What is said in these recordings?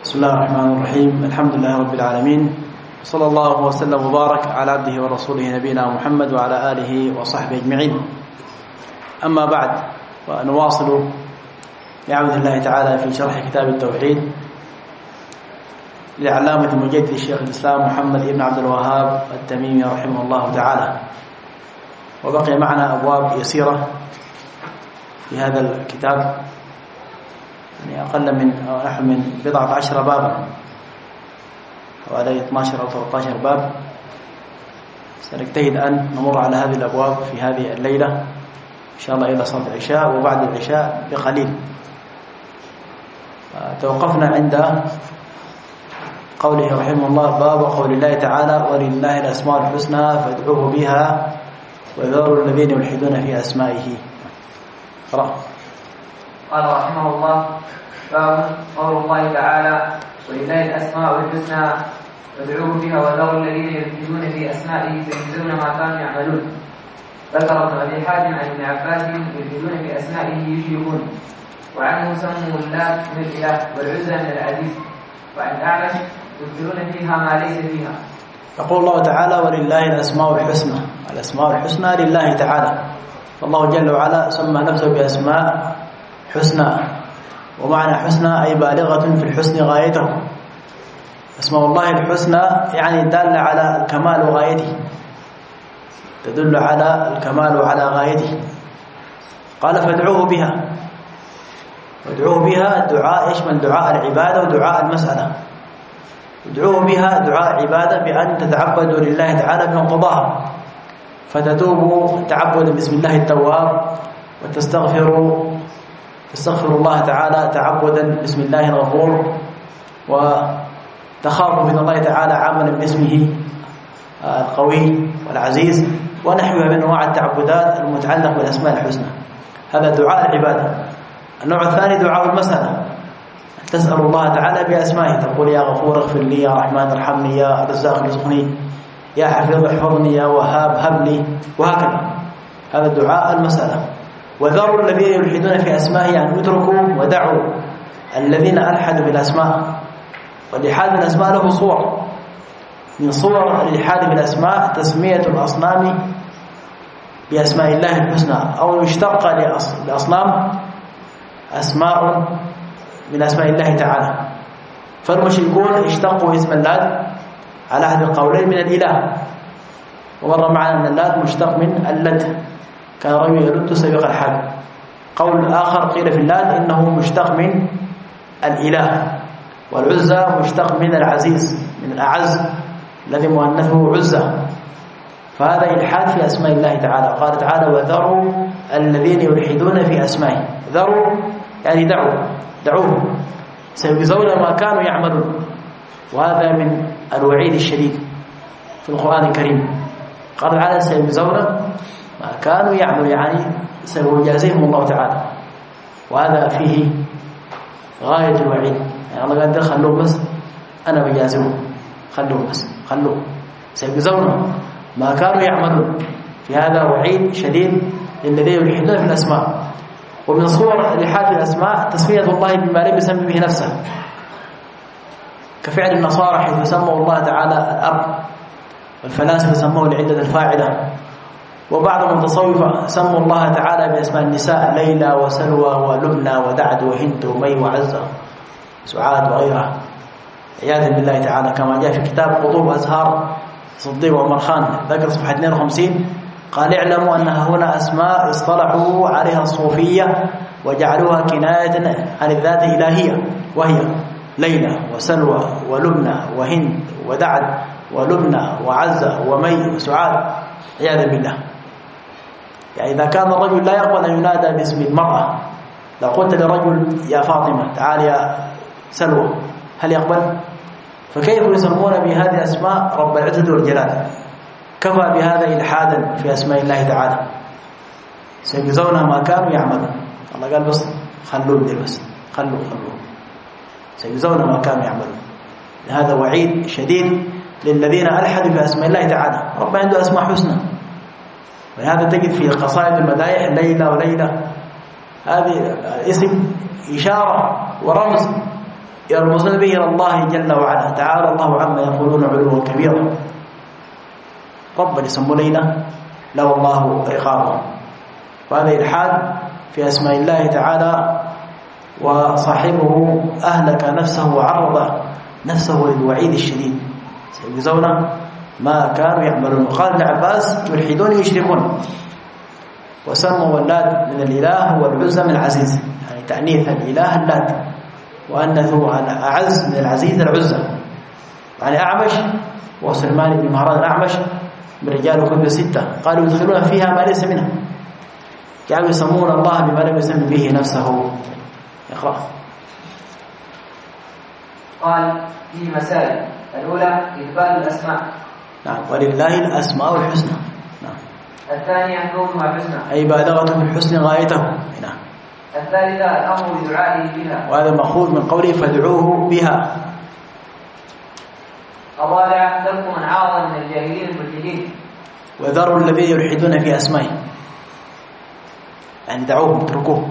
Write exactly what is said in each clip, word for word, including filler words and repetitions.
بسم الله الرحمن الرحيم. الحمد لله رب العالمين، صلى الله وسلم وبارك على عبده ورسوله نبينا محمد وعلى آله وصحبه أجمعين. أما بعد، ونواصل بعون الله تعالى في شرح كتاب التوحيد للعلامة المجدد الشيخ الإسلام محمد بن عبد الوهاب التميمي رحمه الله تعالى. وبقي معنا أبواب يسيرة في هذا الكتاب، يعني أقل من أو نحو من بضعة عشر بابا، حوالي اثني عشر أو ثلاثة عشر باب. سنجتهد أن نمر على هذه الأبواب في هذه الليلة إن شاء الله إلى صلاة العشاء وبعد العشاء بقليل. توقفنا عند قوله رحمه الله: باب قول الله تعالى: ولله الأسماء الحسنى فادعوه بها وذروا الذين يلحدون في أسمائه. قرأ. قال رحمه الله: باب قول الله تعالى: ولله الأسماء الحسنى فادعوه بها وذروا الذين يلحدون في أسمائه سيجزون ما كانوا يعملون. ذكر ابن أبي حاتم عن ابن عباس: يلحدون في أسمائه يشركون، وعنه سموا اللات من الإله والعزى من العزيز، وعن أعمش يذكرون فيها ما ليس فيها. يقول الله تعالى: ولله الأسماء الحسنى. الأسماء الحسنى لله تعالى، فالله جل وعلا سمى نفسه بأسماء حسنى، ومعنى حسنى أي بالغة في الحسن غايته. أسماء الله الحسنى يعني دالة على الكمال وغايته، تدل على الكمال وعلى غايته. قال: فادعوه بها. وادعوه بها الدعاء يشمل دعاء العبادة ودعاء المسألة. ادعوه بها دعاء عبادة بأن تتعبدوا لله تعالى بمقتضاها، فتتوبوا تعبدا بسم الله التواب، وتستغفروا تستغفروا الله تعالى تعبدا بسم الله الغفور، وتخافوا من الله تعالى عاملا باسمه القوي والعزيز، ونحوها من انواع التعبدات المتعلقه بالاسماء الحسنى. هذا دعاء العباده. النوع الثاني دعاء المسألة، تسأل الله تعالى بأسمائه، تقول: يا غفور اغفر لي، يا رحمن ارحمني، يا رزاق ارزقني، يا حفيظ احفظني، يا وهاب هب لي، وهكذا. هذا دعاء المسألة. وذروا الذين يلحدون في أسمائه، يعني اتركوا ودعوا الذين ألحدوا بالأسماء. والإلحاد بالأسماء له صور، من صور الإلحاد بالأسماء تسمية الأصنام بأسماء الله الحسنى، أو يشتق لأصنام أسماء من أسماء الله تعالى. فالمشركون اشتقوا اسم اللات على أحد القولين من الإله، ومر معنا أن اللات مشتق من اللت، كان رجل يلت سبق الحال. قول آخر قيل في اللات إنه مشتق من الإله. والعزى مشتق من العزيز، من الأعز الذي مؤنثه عزى. فهذا إلحاد في أسماء الله تعالى. قال تعالى: وذروا الذين يلحدون في أسمائه. ذروا يعني دعوا، دعوه، سيجزون ما كانوا يعملون. وهذا من الوعيد الشديد في القرآن الكريم. قال تعالى: سيجزون ما كانوا يعملون، يعني سيجازيهم الله تعالى. وهذا فيه غاية الوعيد. يعني الله قال: خلوه بس، أنا بجازيهم، خلوه بس، خلوه، سيجزون ما كانوا يعملون. في هذا وعيد شديد للذين يلحدون في الأسماء. ومن صور الإلحاد في الأسماء تسمية الله بما لم يسمي به نفسه، كفعل النصارى حيث سموا الله تعالى الأب، والفلاسفة سموه العدة الفاعلة، وبعض المتصوفة سموا الله تعالى بأسماء النساء: ليلى وسلوى ولبنى ودعد وهند ومي وعزة سعاد وغيرها، عياذا بالله تعالى. كما جاء في كتاب قطوب أزهار صديق وعمر خان، ذكر صفحة اثنين وخمسين، قال: اعلموا أنها هنا أسماء اصطلحوا عليها الصوفية وجعلوها كناية عن الذات الإلهية، وهي ليلى وسلوى ولبنى وهند ودعد ولبنى وعزة ومي وسعاد، عياذا بالله. يعني إذا كان الرجل لا يقبل أن ينادى باسم المرأة، لو قلت لرجل: يا فاطمة تعال يا سلوى، هل يقبل؟ فكيف يسمون بهذه الأسماء رب العزة والجلال؟ كفى بهذا إلحادا في أسماء الله تعالى. سيجزون ما كانوا يعملون. الله قال: بس خلوه بدي، بس خلوه خلوه سيجزون ما كانوا يعملون. هذا وعيد شديد للذين ألحدوا بأسماء الله تعالى. رب عنده أسماء حسنى، ولهذا تجد في قصائد المدائح ليلى وليلى، هذه اسم إشارة ورمز يرمزون به إلى الله جل وعلا. تعالى الله عما يقولون علوا كبيرا. ربنا يسموا ليلة له الله عقابه، وهذا إلحاد في أسماء الله تعالى، وصاحبه أهلك نفسه وعرض نفسه للوعيد الشديد، سيجزون ما كانوا يعملون. وقال ابن عباس يلحدون يشركون، وسموا اللات من الإله هو العزى من العزيز، يعني تأنيث الإله اللات، وأنثوا أعز من العزيز العزى. يعني أعمش وسلمان بن مهران الأعمش من رجال كتب ستة قالوا يدخلون فيها ما ليس منها، كانوا يسمون الله بما لم يسم به نفسه. اقرأ. قال في مسائل. الأولى إثبات الأسماء. نعم، ولله الأسماء الحسنى. نعم. الثانية كونها حسنى، أي بالغة الحسن غايته. نعم. الثالثة الأمر بدعائه بها، وهذا مأخوذ من قوله فادعوه بها. الرابعة ترك من عارض من الجاهلين الملحدين، وذروا الذين يلحدون في أسمائه، يعني دعوهم اتركوه،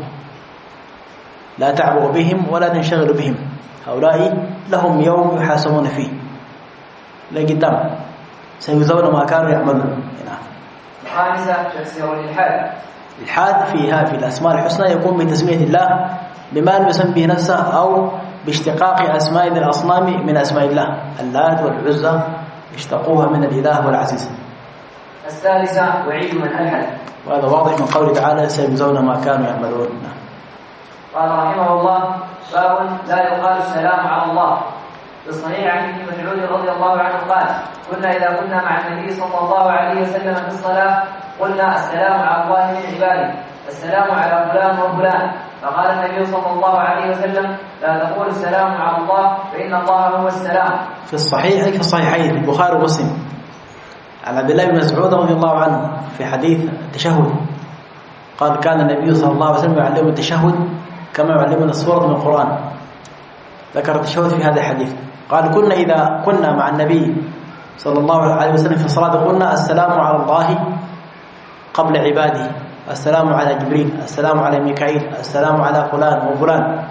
لا تعبوا بهم ولا تنشغلوا بهم، هؤلاء لهم يوم يحاسبون فيه لا قدام، سيجزون ما كانوا يعملون. الخامسة تفسير الإلحاد. الإلحاد فيها في الأسماء الحسنى يكون بتسمية الله بما لم يسم به نفسه، أو باشتقاق أسماء الأصنام من أسماء الله. اللات والعزى اشتقوها من الإله والعزيز. السادسة وعيد من ألحد، وهذا واضح من قوله تعالى سيجزون ما كانوا يعملون. قال رحمه الله: باب لا يقال السلام على الله. بالصحيح عن ابن مسعود رضي الله عنه قال: كنا إذا كنا مع النبي صلى الله عليه وسلم في الصلاة قلنا السلام على الله من عباده، السلام على فلان وفلان. فقال النبي صلى الله عليه وسلم: لا تقول السلام على الله فإن الله هو السلام. في الصحيح في الصحيحين البخاري ومسلم عن عبد الله بن مسعود رضي الله عنه في حديث التشهد قال: كان النبي صلى الله عليه وسلم يعلمنا التشهد كما يعلمنا السورة من القرآن. ذكر التشهد في هذا الحديث. قال: كنا إذا كنا مع النبي صلى الله عليه وسلم في الصلاة قلنا السلام على الله قبل عباده، السلام على جبريل، السلام على ميكائيل، السلام على فلان وفلان.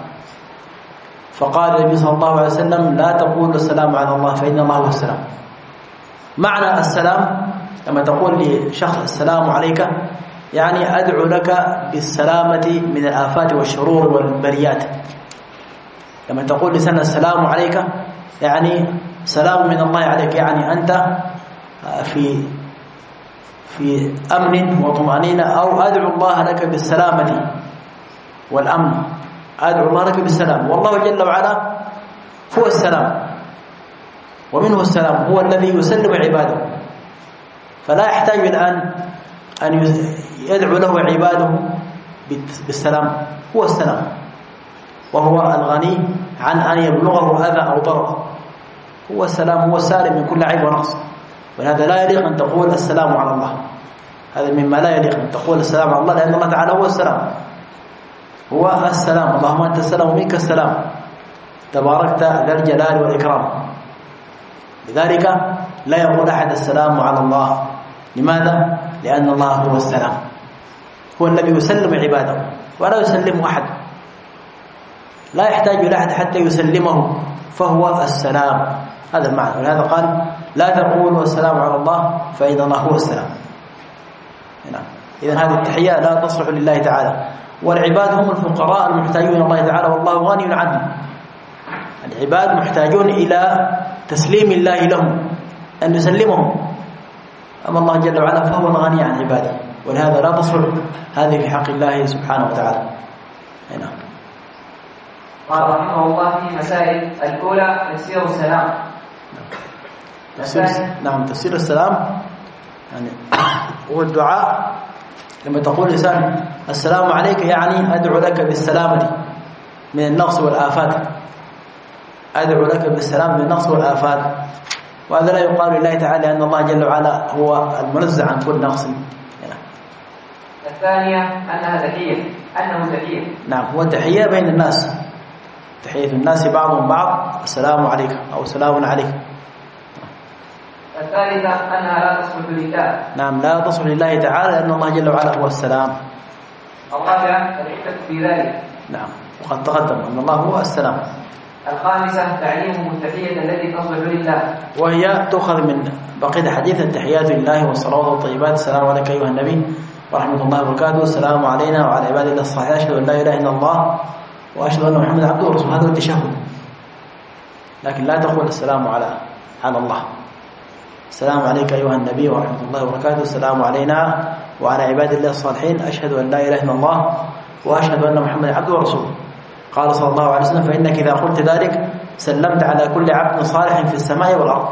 فقال النبي صلى الله عليه وسلم: لا تقول السلام على الله فإن الله هو السلام. معنى السلام لما تقول لشخص السلام عليك يعني أدعو لك بالسلامة من الآفات والشرور والبريات. لما تقول لسان السلام عليك يعني سلام من الله عليك، يعني أنت في في أمن وطمأنينة، أو أدعو الله لك بالسلامة والأمن، أدعو الله لك بالسلام. والله جل وعلا هو السلام ومنه السلام، هو الذي يسلم عباده، فلا يحتاج الآن أن يدعو له عباده بالسلام. هو السلام، وهو الغني عن أن يبلغه أذى أو ضرر. هو السلام، هو السالم من كل عيب ونقص. ولهذا لا يليق أن تقول السلام على الله، هذا مما لا يليق أن تقول السلام على الله، لأن الله تعالى هو السلام، هو السلام. اللهم أنت السلام ومنك السلام، تباركت ذا الجلال والإكرام. لذلك لا يقول أحد السلام على الله. لماذا؟ لأن الله هو السلام، هو الذي يسلم عباده ولا يسلم أحد، لا يحتاج إلى أحد حتى يسلمه، فهو السلام. هذا المعنى. ولهذا قال: لا تقولوا السلام على الله فإن الله هو السلام. نعم. إذن هذه التحية لا تصلح لله تعالى، والعباد هم الفقراء المحتاجون إلى الله تعالى والله غني عنهم. العباد محتاجون إلى تسليم الله لهم، أن يسلمهم. أما الله جل وعلا فهو الغني عن عباده، ولهذا لا تصلح هذه في حق الله سبحانه وتعالى. نعم. قال رحمه الله في مسائل. الأولى تفسير السلام. تفسير نعم تفسير السلام يعني هو الدعاء. لما تقول لسان السلام عليك يعني أدعو لك بالسلامة من النقص والآفات، أدعو لك بالسلام من النقص والآفات. وهذا لا يقال لله تعالى أن الله جل وعلا هو المنزه عن كل نقص. الثانية أنها تحية، أنه تحية. نعم، هو تحية بين الناس، تحية الناس بعضهم بعض، السلام عليك أو سلام عليك. الثالثة أنها لا تصلح لله. نعم، لا تصلح لله تعالى لأن الله جل وعلا هو السلام. الرابعة الحكمة في ذلك. نعم، وقد تقدم أن الله هو السلام. الخامسة تعليمهم التحية التي تصلح لله، وهي تؤخذ من بقية حديث التحيات لله والصلوات والطيبات. السلام عليك أيها النبي ورحمة الله وبركاته، السلام علينا وعلى عباد الله الصالحين، أشهد أن لا إله إلا الله وأشهد أن محمدا عبده ورسوله. هذا التشهد، لكن لا تقول السلام على على الله. السلام عليك أيها النبي ورحمة الله وبركاته، السلام علينا وعلى عباد الله الصالحين، أشهد أن لا إله إلا الله وأشهد أن محمدا عبده ورسوله. قال صلى الله عليه وسلم: فإنك إذا قلت ذلك سلمت على كل عبد صالح في السماء والأرض.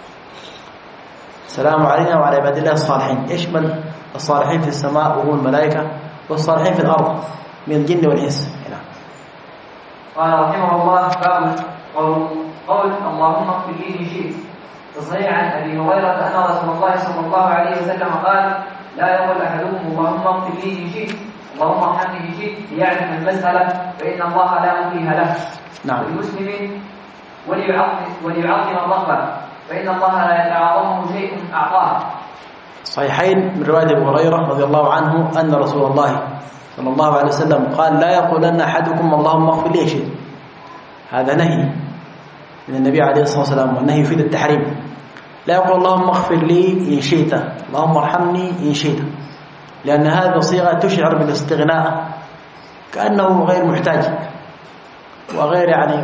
السلام علينا وعلى عباد الله الصالحين يشمل الصالحين في السماء وهم الملائكة، والصالحين في الأرض من الجن والإنس. قال رحمه الله: باب قول, قول اللهم اغفر لي إن شئت. تصحيح عن أبي هريرة أن رسول الله صلى الله عليه وسلم قال: لا يقول أحدكم اللهم اغفر لي إن شئت، اللهم ارحمني إن شئت، ليعرف المسألة فإن الله لا مكره له. نعم. ولمسلم: وليعظم وليعظم الرغبة فإن الله لا يتعاظمه شيء أعطاه. صحيحين من رواية أبي هريرة رضي الله عنه أن رسول الله صلى الله عليه وسلم قال: لا يقولن أحدكم اللهم اغفر لي إن شئت. هذا نهي من النبي عليه الصلاة والسلام، والنهي يفيد التحريم. لا يقول اللهم اغفر لي إن شئت، اللهم ارحمني إن شئت، لأن هذه صيغة تشعر بالاستغناء، كأنه غير محتاج وغير يعني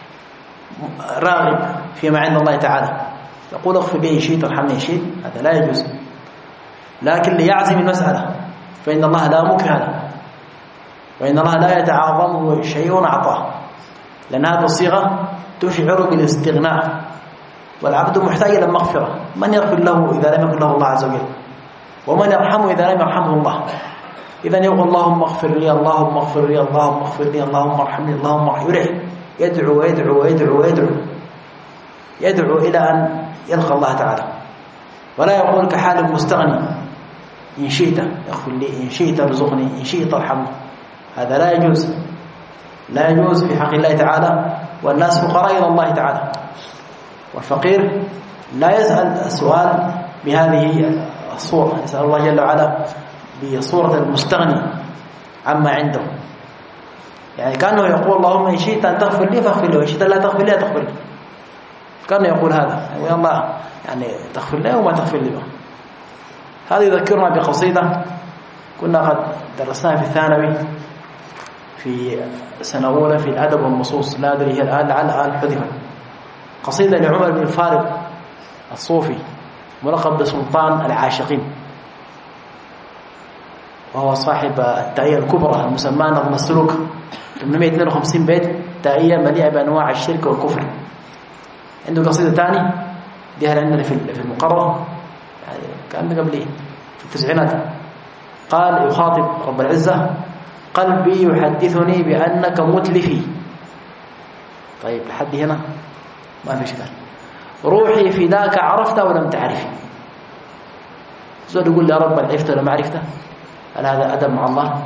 راغب فيما عند الله تعالى. يقول اغفر لي إن شئت وارحمني إن شئت، هذا لا يجوز، لكن ليعزم المسألة فإن الله لا مكره له، وإن الله لا يتعاظمه شيء أعطاه، لأن هذه الصيغة تشعر بالاستغناء، والعبد محتاج إلى المغفرة. من يغفر له إذا لم يغفر له الله عز وجل؟ ومن يرحمه إذا لم يرحمه الله؟ إذن يقول اللهم اغفر لي، اللهم اغفر لي، اللهم اغفر لي، اللهم ارحمني، اللهم ارحمني، يدعو ويدعو ويدعو ويدعو يدعو إلى أن يلقى الله تعالى، ولا يقول كحال المستغني: إن شئت اغفر لي، إن شئت ارزقني، إن شئت ارحمني. هذا لا يجوز، لا يجوز في حق الله تعالى، والناس فقراء إلى الله تعالى، والفقير لا يسأل السؤال بهذه الصورة، يسأل الله جل وعلا بصورة المستغني عما عنده، يعني كأنه يقول اللهم إن شئت أن تغفر لي فاغفر لي، وإن شئت لا تغفر لي تغفر لي، كأنه يقول هذا يا الله يعني تغفر لي وما تغفر لي. هذا يذكرنا بقصيدة كنا قد درسناها في الثانوي في سنة أولى في الأدب والنصوص، لا أدري هي الآن لعل الآن حذفت. قصيدة لعمر بن الفارض الصوفي ملقب بسلطان العاشقين، وهو صاحب التائية الكبرى المسمى نظم السلوك، ثمانمائة واثنين وخمسين بيت، تائية مليئة بأنواع الشرك والكفر. عنده قصيدة ثانية دي عندنا في المقرر، يعني كان قبل في التسعينات، قال يخاطب رب العزة: قلبي يحدثني بأنك متلفي. طيب لحد هنا ما في إشكال. روحي فداك عرفت ولم تعرفي. زول يقول لي يا رب عرفت ولا ما عرفت؟ هل هذا أدب مع الله؟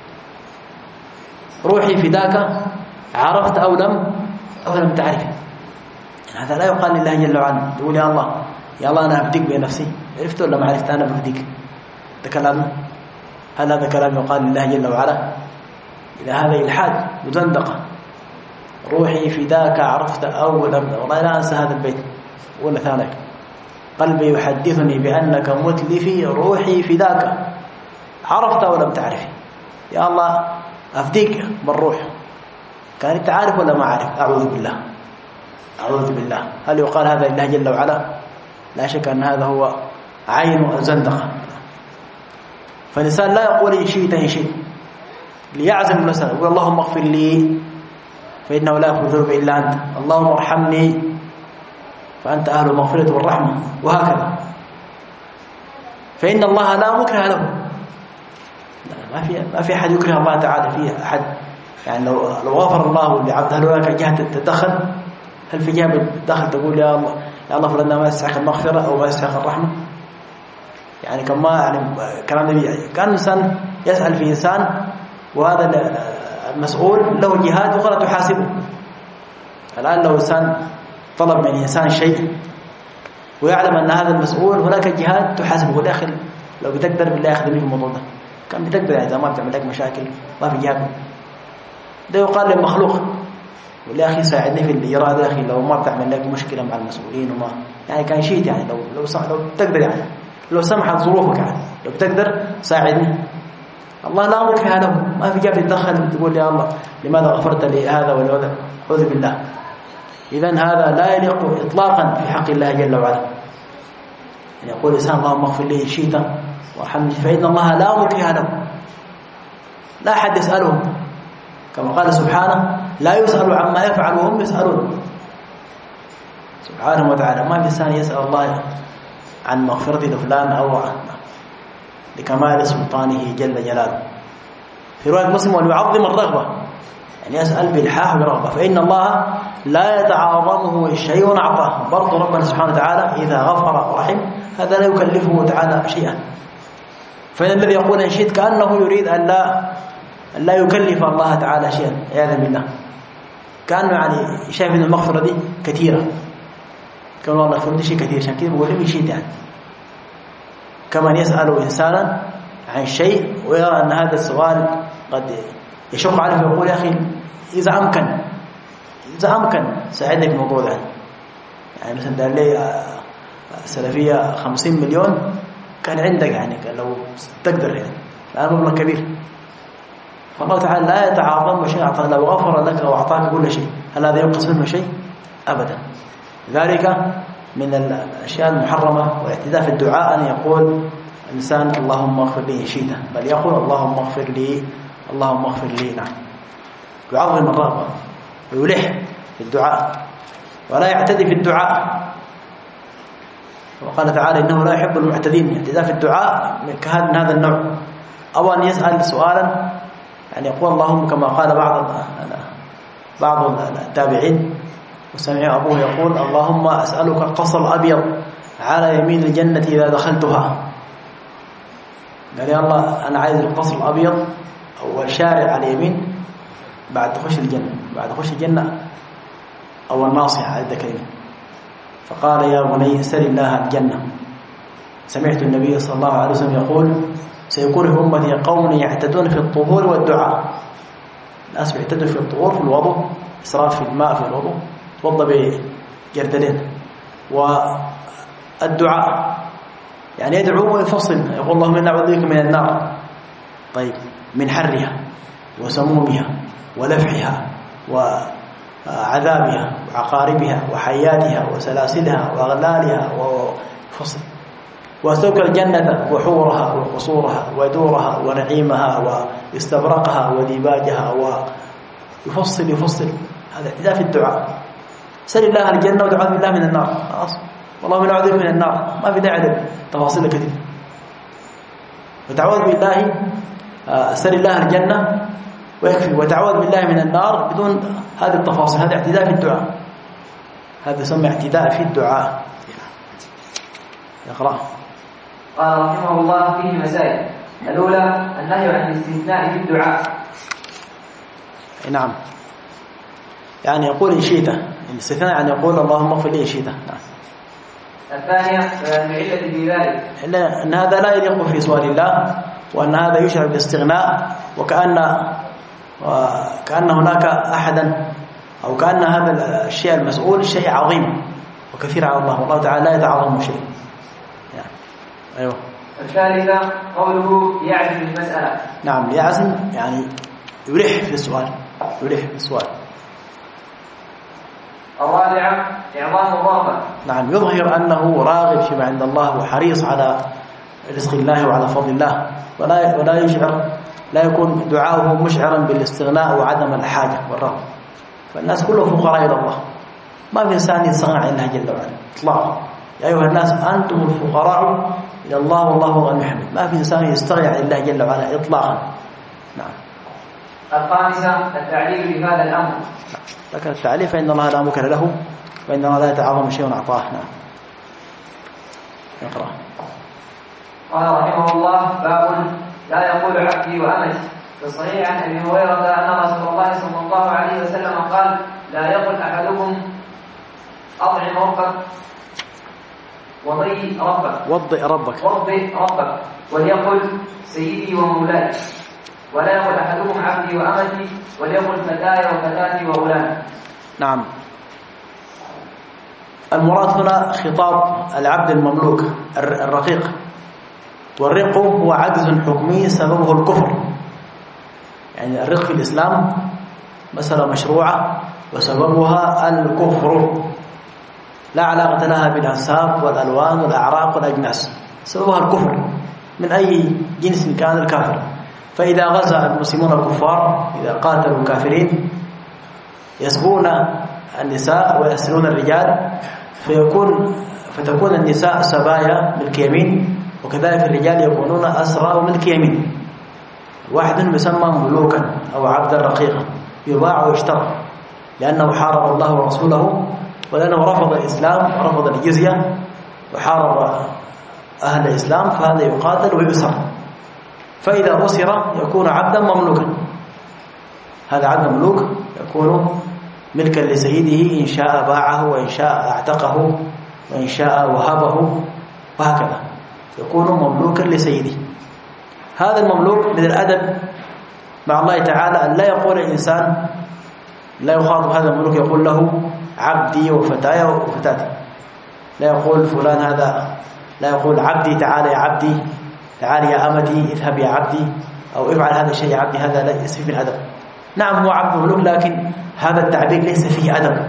روحي فداك عرفت أو لم أو لم تعرفي، هذا لا يقال لله جل وعلا. تقول يا الله يا الله أنا أفديك بنفسي، عرفت ولا ما عرفت؟ أنا بفديك. ده كلام؟ هل هذا كلام يقال لله جل وعلا؟ إذا هذا إلحاد وزندقة. روحي فداك عرفت أو لم، والله لا أنسى هذا البيت ولا ثاني: قلبي يحدثني بأنك متلفي، روحي فداك عرفت أو لم تعرفي. يا الله أفديك بالروح، كان أنت عارف ولا ما عارف؟ أعوذ بالله أعوذ بالله. هل يقال هذا لله جل وعلا؟ لا شك أن هذا هو عين الزندقة. فالإنسان لا يقول إن شئت إن شئت، ليعزم المسألة، يقول اللهم اغفر لي فإنه لا يغفر الذنوب إلا أنت، اللهم ارحمني فأنت أهل المغفرة والرحمة، وهكذا. فإن الله لا مكره له، ما في ما في أحد يكره الله تعالى، في أحد يعني لو لو غفر الله لعبد، هل هناك جهة التدخل؟ هل في جهة التدخل تقول يا الله يا الله فلان ما يستحق المغفرة أو ما يستحق الرحمة؟ يعني كما يعني كلام النبي، كان إنسان يسأل في إنسان وهذا المسؤول له جهات أخرى تحاسبه. الآن لو إنسان طلب من إنسان شيء ويعلم أن هذا المسؤول هناك جهات تحاسبه، يقول يا أخي لو بتقدر بالله أخذ مني الموضوع ده، كان بتقدر يعني إذا ما بتعمل لك مشاكل ما في جهات. ده يقال للمخلوق، واللي أخي ساعدني في الإيراد يا أخي لو ما بتعمل لك مشكلة مع المسؤولين وما يعني كان شيء يعني لو لو لو تقدر يعني لو سمحت ظروفك يعني لو بتقدر ساعدني. الله لا أمرك هذا ما في جاب يتدخل تقول يا الله لماذا غفرت لي هذا ولا أعوذ بالله. إذن هذا لا يليق إطلاقا في حق الله جل وعلا. يعني يقول الإنسان اللهم اغفر لي شئت وارحمني فإن الله لا أمرك هذا لا أحد يسأله كما قال سبحانه لا يسأل عما يفعل وهم يسألون سبحانه وتعالى. ما في إنسان يسأل الله عن مغفرة لفلان أو عن لكمال سلطانه جل جلاله. في رواية مسلم وليعظم الرغبة يعني يسأل بالحاح برغبة فإن الله لا يتعاظمه شيء أعطاه. برضو ربنا سبحانه وتعالى إذا غفر ورحم هذا لا يكلفه تعالى شيئا. فإن الذي يقول إن شئت كأنه يريد أن لا أن لا يكلف الله تعالى شيئا عياذا بالله. كأنه يعني شايف أن المغفرة دي كثيرة كان الله يغفر لي شيء كثير عشان كذا بقول لي شيء يعني. كمن يسأل إنسانا عن شيء ويرى أن هذا السؤال قد يشق عليه ويقول يا أخي إذا أمكن إذا أمكن ساعدني في الموضوع ده. يعني مثلا دار لي سلفية خمسين مليون كان عندك يعني كان لو تقدر يعني الآن مبلغ كبير. فالله تعالى لا يتعاظم شيء أعطاه لو غفر لك أو أعطاك كل شيء هل هذا ينقص منه شيء؟ أبدا. ذلك من الأشياء المحرمة والاعتداء في الدعاء أن يقول الإنسان اللهم اغفر لي إن شئت بل يقول اللهم اغفر لي اللهم اغفر لي. نعم يعظم الرغبة ويلح في الدعاء ولا يعتدي في الدعاء. وقال تعالى إنه لا يحب المعتدين. اعتداء في الدعاء من هذا النوع أو أن يسأل سؤالا يعني يقول اللهم كما قال بعض بعض التابعين وسمع أبوه يقول اللهم أسألك القصر الأبيض على يمين الجنة إذا دخلتها. قال يا الله أنا عايز القصر الأبيض أو الشارع على اليمين بعد تخش الجنة بعد تخش الجنة أو الناصية على الذكرين. فقال يا بني سل الله الجنة. سمعت النبي صلى الله عليه وسلم يقول سيكون في أمتي قوم يعتدون في الطهور والدعاء. الناس يعتدون في الطهور في الوضوء إسراف في الماء في الوضوء توضى بجردلين والدعاء يعني يدعو ويفصل يقول اللهم إنا أعوذ بك من النار طيب من حرها وسمومها ولفحها وعذابها وعقاربها وحياتها وسلاسلها وأغلالها وفصل وأسلك الجنة وحورها وقصورها ودورها ونعيمها واستبرقها وديباجها ويفصل يفصل. هذا اعتداء في الدعاء. سل الله الجنة ودعوذ بالله من النار خلاص والله من أعوذ من النار ما في داعي تفاصيل كثير. وتعوذ بالله سل الله الجنة ويكفي وتعوذ بالله من النار بدون هذه التفاصيل. هذا اعتداء في الدعاء. هذا يسمى اعتداء في الدعاء. اقرأ. قال رحمه الله فيه مسائل. الأولى النهي عن الاستثناء في الدعاء. نعم يعني يقول إن شئت الاستثناء يعني يقول اللهم اغفر لي إن شئت. نعم. الثانية العلة في ذلك أن هذا لا يليق في سؤال الله وأن هذا يشعر بالاستغناء وكأن وكأن هناك أحدا أو كأن هذا الشيء المسؤول شيء عظيم وكثير على الله والله تعالى لا يتعظم شيء يعني. أيوه. الثالثة قوله يعزم المسألة. نعم يعزم يعني يلح في السؤال يلح في السؤال. الرابعة إعظام الرغبة. نعم يظهر أنه راغب فيما عند الله وحريص على رزق الله وعلى فضل الله ولا ولا يشعر لا يكون دعاؤه مشعرا بالاستغناء وعدم الحاجة والرغبة. فالناس كلهم فقراء إلى الله ما في إنسان يستغنى عن الله جل وعلا إطلاقا. يا أيها الناس أنتم الفقراء إلى الله والله غني حميد. ما في إنسان يستغنى عن الله جل وعلا إطلاقا. نعم. الخامسة التعليل بهذا الأمر. لكن التعليل فإن الله لا مكر له وإن الله لا يتعظم شيء أعطاه. نعم. اقرأ. قال رحمه الله باب لا يقول عبدي وأمتي. في الصحيح عن أبي هريرة أن رسول الله صلى الله عليه وسلم قال لا يقل أحدكم أطعم ربك وضي ربك وضئ ربك وضئ ربك وليقل سيدي ومولاي. ولا يقل أحدكم عبدي وأمتي وليقل فتاي وفتاتي وغلامي. نعم. المراد هنا خطاب العبد المملوك الرقيق، والرق هو عجز حكمي سببه الكفر. يعني الرق في الإسلام مسألة مشروعة وسببها الكفر، لا علاقة لها بالأنساب والألوان والأعراق والأجناس، سببها الكفر من أي جنس كان الكافر. فإذا غزا المسلمون الكفار، إذا قاتلوا الكافرين، يسبون النساء ويأسرون الرجال، فيكون فتكون النساء سبايا ملك يمين، وكذلك الرجال يكونون أسرى وملك يمين. واحد يسمى ملوكا أو عبدا رقيقا، يباع ويشترى لأنه حارب الله ورسوله، ولأنه رفض الإسلام ورفض الجزية وحارب أهل الإسلام، فهذا يقاتل ويؤسر. فإذا أسر يكون عبدا مملوكا، هذا عبد مملوك يكون ملكا لسيده، إن شاء باعه وإن شاء اعتقه وإن شاء وهبه، وهكذا يكون مملوكا لسيده. هذا المملوك من الأدب مع الله تعالى أن لا يقول الإنسان، لا يخاطب هذا المملوك يقول له عبدي وفتاي وفتاتي، لا يقول فلان هذا، لا يقول عبدي تعال يا عبدي، تعال يا أمتي، اذهب يا عبدي، أو افعل هذا الشيء يا عبدي. هذا ليس فيه الأدب. نعم هو عبد مملوك، لكن هذا التعبير ليس فيه أدب،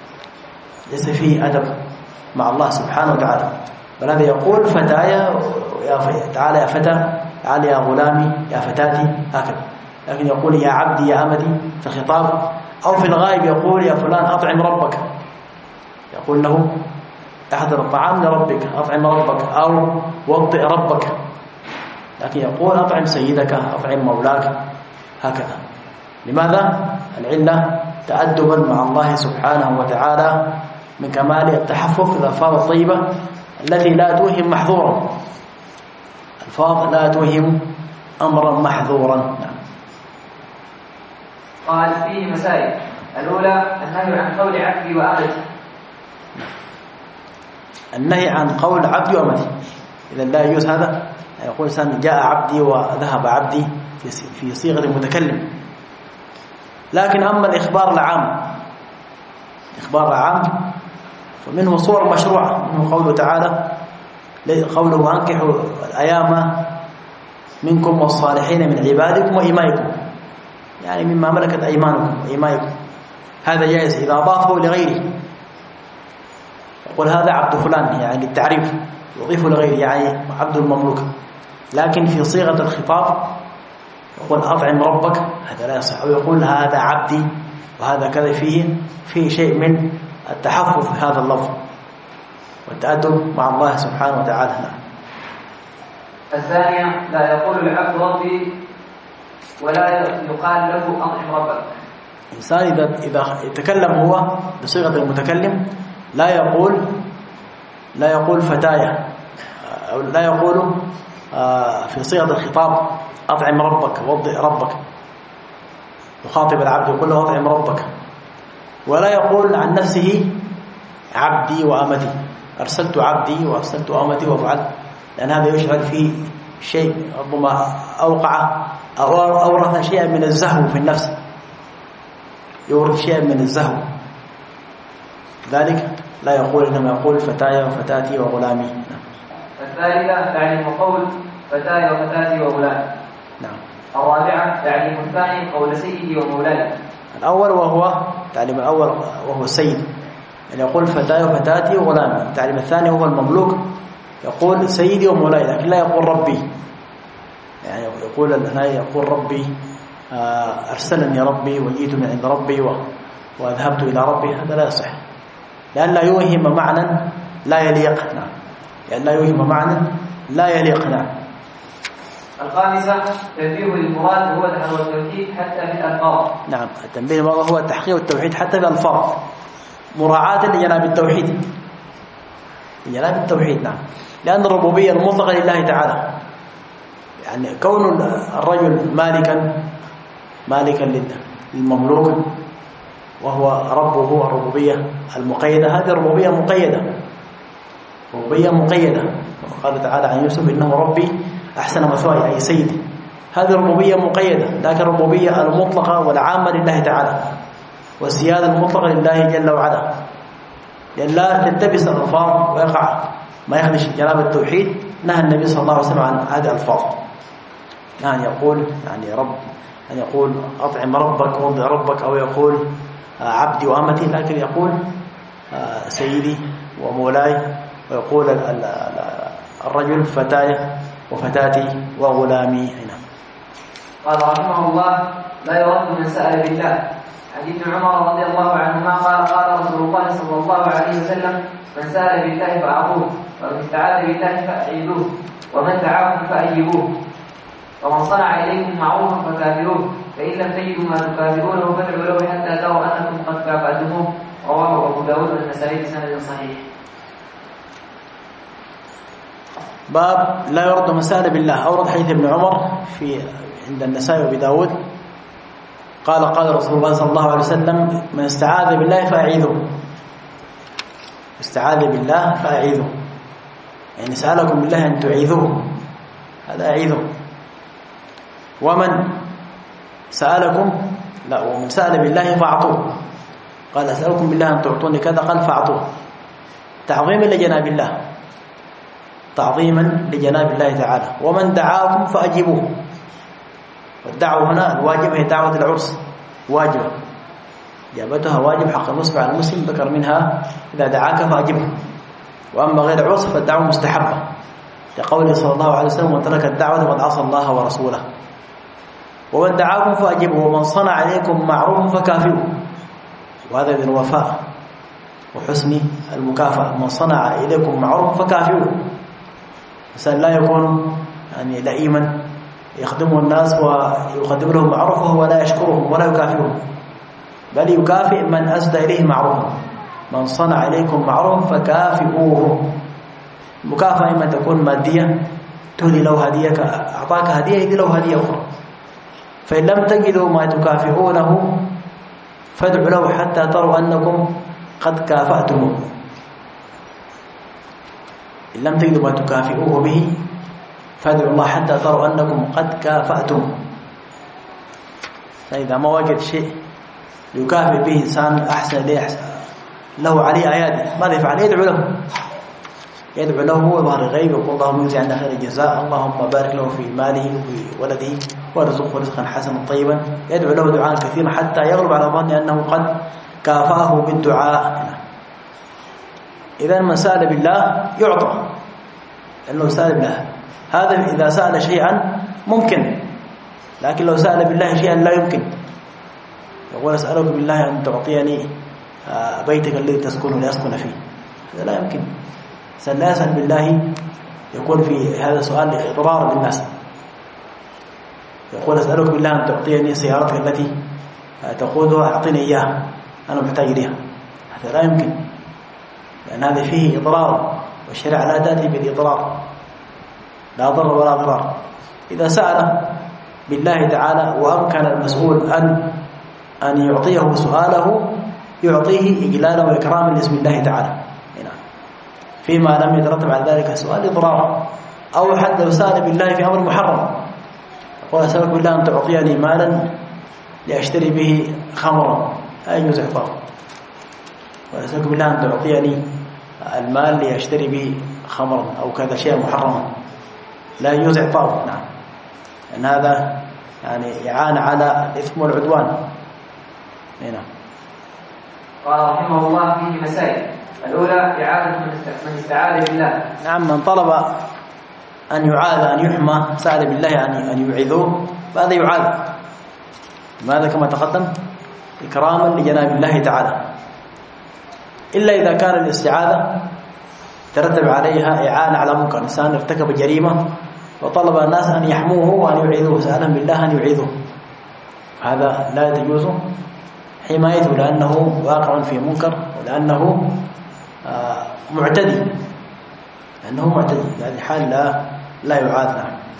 ليس فيه أدب مع الله سبحانه وتعالى. بل هذا يقول فتايا يا تعال يا فتى، تعال يا غلامي يا فتاتي، هكذا. لكن يقول يا عبدي يا أمتي في الخطاب، أو في الغائب يقول يا فلان أطعم ربك، يقول له احضر الطعام لربك، أطعم ربك، أو وطئ ربك. لكن يقول أطعم سيدك، أطعم مولاك، هكذا. لماذا؟ العلة تأدبا مع الله سبحانه وتعالى من كمال التحفظ في الألفاظ الطيبة التي لا توهم محظورا، الفاظ لا توهم أمرا محظورا. نعم. قال فيه مسائل. الأولى النهي عن قول عبدي وأمتي. النهي عن قول عبدي وأمتي، إذا لا يجوز هذا. يقول إنسان جاء عبدي وذهب عبدي في صيغة المتكلم. لكن أما الإخبار العام، الإخبار العام فمنه صور مشروعة، منه قوله تعالى، قوله أنكحوا الأيام منكم والصالحين من عبادكم وإمائكم، يعني مما ملكت أيمانكم وإمائكم. هذا جائز إذا أضافه لغيره، يقول هذا عبد فلان يعني التعريف، يضيفه لغيره يعني عبد المملوك. لكن في صيغة الخطاب يقول أطعم ربك، هذا لا يصح. أو يقول هذا عبدي وهذا كذا، فيه فيه شيء من التحفظ في هذا اللفظ والتأدب مع الله سبحانه وتعالى. الثانية لا يقول العبد ربي ولا يقال له أطعم ربك. الإنسان إذا إذا يتكلم هو بصيغة المتكلم لا يقول لا يقول فتايا، أو لا يقول في صيغة الخطاب أطعم ربك وضئ ربك، يخاطب العبد يقول له أطعم ربك، ولا يقول عن نفسه عبدي وأمتي، أرسلت عبدي وأرسلت أمتي وفعلت، لأن هذا يشعر فيه شيء ربما أوقع أو أورث شيئا من الزهو في النفس، يورث شيئا من الزهو، ذلك لا يقول، إنما يقول فتايا وفتاتي وغلامي. الثالثة تعليم قول فتايا وفتاتي وغلامي. نعم. الرابعة تعليم الثاني قول سيدي ومولاي. الأول وهو تعليم الأول وهو السيد، يعني يقول فتايا وفتاتي وغلامي. التعليم الثاني هو المملوك، يقول سيدي ومولاي، لكن لا يقول ربي، يعني يقول النهاية يقول ربي أرسلني ربي وجئت من عند ربي وذهبت إلى ربي، هذا لا يصح، لأن لا يوهم معنى لا يليق. نعم. لأن لا يوهم معنى لا يليق. نعم. الخامسة تنبيه المراد هو التوحيد حتى في الألفاظ. نعم. التنبيه المراد هو تحقيق التوحيد حتى في الألفاظ، مراعاة لجناب التوحيد، لجناب التوحيد. نعم. لأن الربوبية المطلقة لله تعالى، يعني كون الرجل مالكا مالكا للمملوك وهو ربه، الربوبية المقيدة، هذه الربوبية مقيدة، ربوبية مقيدة. قال تعالى عن يوسف إنه ربي أحسن مثواي، أي سيدي، هذه الربوبية مقيدة. لكن الربوبية المطلقة والعامة لله تعالى، والسيادة المطلقة لله جل وعلا، لأن لا تلتبس الألفاظ ويقع ما يخدش جناب التوحيد. نهى النبي صلى الله عليه وسلم عن هذه الألفاظ، نهى أن يقول يعني رب، أن يقول أطعم ربك وانضع ربك، أو يقول عبدي وأمتي، لكن يقول سيدي ومولاي، ويقول الرجل فتاي وفتاتي وغلامي. هنا قال رحمه الله: لا يرد من سأل بالله. عن ابن عمر رضي الله عنهما قال: قال رسول الله صلى الله عليه وسلم: من سأل بالله فأعطوه، ومن استعاذ بالله فأعيذوه، ومن دعاكم فأجيبوه، ومن صنع إليكم معروفا فكافئوه، فإن لم تجدوا ما تكافئونه فادعوا له حتى تروا أنكم قد كافأتموه. رواه أبو داود والنسائي بسند صحيح. باب لا يرد من سأل بالله. أورد حديث ابن عمر في عند النسائي وابي داود قال: قال رسول الله صلى الله عليه وسلم: من استعاذ بالله فأعيذه. استعاذ بالله فأعيذه، يعني سألكم بالله أن تعيذوه، هذا أعيذه. ومن سألكم لا ومن سأل بالله فأعطوه، قال: أسألكم بالله أن تعطوني كذا، قال: فأعطوه، تعظيما لجناب الله، تعظيما لجناب الله تعالى. ومن دعاكم فأجيبوه. والدعوة هنا الواجب هي دعوة العرس، واجبة، إجابتها واجب حق المسلم على المسلم، ذكر منها: إذا دعاك فأجبه. وأما غير عرس فالدعوة مستحبة، لقوله صلى الله عليه وسلم: من ترك الدعوة قد عصى الله ورسوله. ومن دعاكم فأجبه، ومن صنع عليكم معروف فكافئوه. وهذا من الوفاء وحسن المكافأة، من صنع إليكم معروف فكافئوه. الإنسان لا يكون يعني لئيما يخدمه الناس ويقدم لهم معروف وهو لا يشكرهم ولا يكافئهم، بل يكافئ من أسدى إليه معروفا. من صنع إليكم معروف فكافئوه. المكافأة إما تكون مادية، تهدي له هدية، أعطاك هدية يهدي له هدية أخرى. فإن لم تجدوا ما تكافئونه فادعوا له حتى تروا أنكم قد كافأتموه. إن لم تجدوا ما تكافئوه به فادعوا الله حتى تروا أنكم قد كافأتم. فإذا ما وجد شيء يكافئ به إنسان أحسن ليه أحسن له عليه آيات، ماذا يفعل؟ يدعو له، يدعو له وظهر الغيب، يقول: اللهم يجزي عنا خير الجزاء، اللهم بارك له في ماله وفي ولده وارزقه رزقا حسنا طيبا. يدعو له دعاء كثيرا حتى يغلب على ظن أنه قد كافأه بالدعاء. إذا من سأل بالله يعطى، لأنه سأل بالله. هذا إذا سأل شيئا ممكن، لكن لو سأل بالله شيئا لا يمكن، يقول: أسألك بالله أن تعطيني بيتك الذي تسكن لأسكن فيه، هذا لا يمكن. لا يسأل بالله يكون في هذا سؤال إضرار بالناس. يقول: أسألك بالله أن تعطيني سيارتك التي تقودها، أعطيني إياها، أنا محتاج إليها، هذا لا يمكن، لأن هذا فيه إضرار، والشريعة لا تأتي بالإضرار، لا ضرر ولا ضرار. إذا سأل بالله تعالى وأمكن المسؤول أن أن يعطيه سؤاله، يعطيه إجلالا وإكراما لاسم الله تعالى، فيما لم يترتب على ذلك سؤال إضرار. أو حتى لو سأل بالله في أمر محرم، يقول: أسألك بالله أن تعطيني مالا لأشتري به خمرا، لا يجوز إعطاؤه. وأسألك بالله أن تعطيني المال لأشتري به خمرا أو كذا شيء محرما، لا يجوز إعطاؤه. نعم، لأن هذا يعني إعانة على الإثم والعدوان. نعم. قال رحمه الله: فيه مسائل. الأولى: إعادة من استعاذ بالله. نعم، من طلب أن يعاذ أن يحمى سأل بالله أن يعيذوه، فهذا يعاذ. ماذا؟ كما تقدم، إكراما لجناب الله تعالى. إلا إذا كان الاستعاذة ترتب عليها إعانة على منكر، إنسان ارتكب جريمة وطلب الناس أن يحموه وأن يعيذوه، سألهم بالله أن يعيذوه، هذا لا يجوز حمايته، لأنه واقع في منكر، ولأنه معتدي، لأنه معتدي، هذه حال لا لا يعاذ.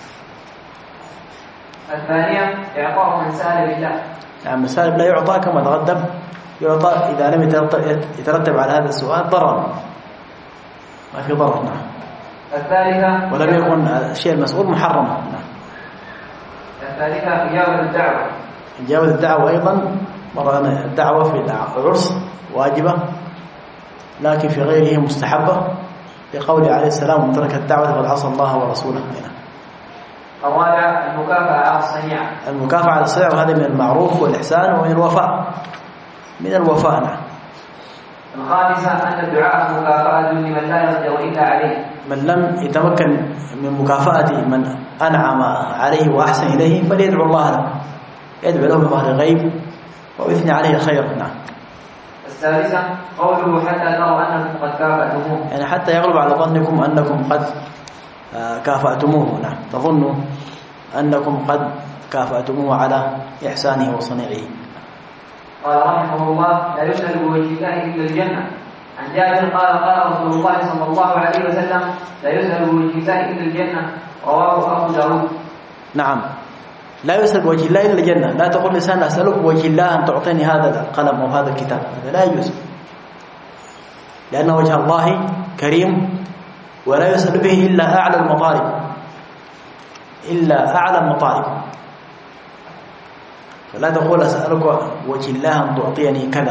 الثانية: إعطاء من سأل بالله. يعني مسألة لا يعطى كما تقدم، يعطى إذا لم يترتب على هذا السؤال ضرر، ما في ضرر. نعم. الثالثة: ولم يكن الشيء المسؤول محرما. نعم. الثالثة: إجابة الدعوة. إجابة الدعوة أيضا مرة الدعوة في العرس واجبة لكن في غيره مستحبة لقول عليه السلام من ترك الدعوة فقد عصى الله ورسوله. الرابع المكافأة على الصنيعة. المكافأة على الصنيعة وهذا من المعروف والإحسان ومن الوفاء من الوفاء. نعم. الخامسة أن الدعاء مكافأة لمن لا يقدر إلا عليه، من لم يتمكن من مكافأة من أنعم عليه وأحسن إليه فليدعو الله له، يدعو له بظهر الغيب ويثني عليه الخير. نعم. السادسة قوله حتى تروا أنكم قد كافأتموه، يعني حتى يغلب على ظنكم أنكم قد كافأتموه. نعم. تظنوا أنكم قد كافأتموه على إحسانه وصنيعه. قال رحمه الله لا يسأل بوجه الله إلا الجنة. عن جابر قال قال رسول الله صلى الله عليه وسلم لا يسأل بوجه الله إلا الجنة، رواه أبو داود. نعم. لا يسأل بوجه الله إلا الجنة. لا تقول لسان أسألك بوجه الله أن تعطيني هذا القلم أو هذا الكتاب، هذا لا يجوز، لأن وجه الله كريم ولا يسأل به إلا أعلى المطالب، إلا أعلى المطالب. فلا تقول أسألك وجه الله أن تعطيني كذا،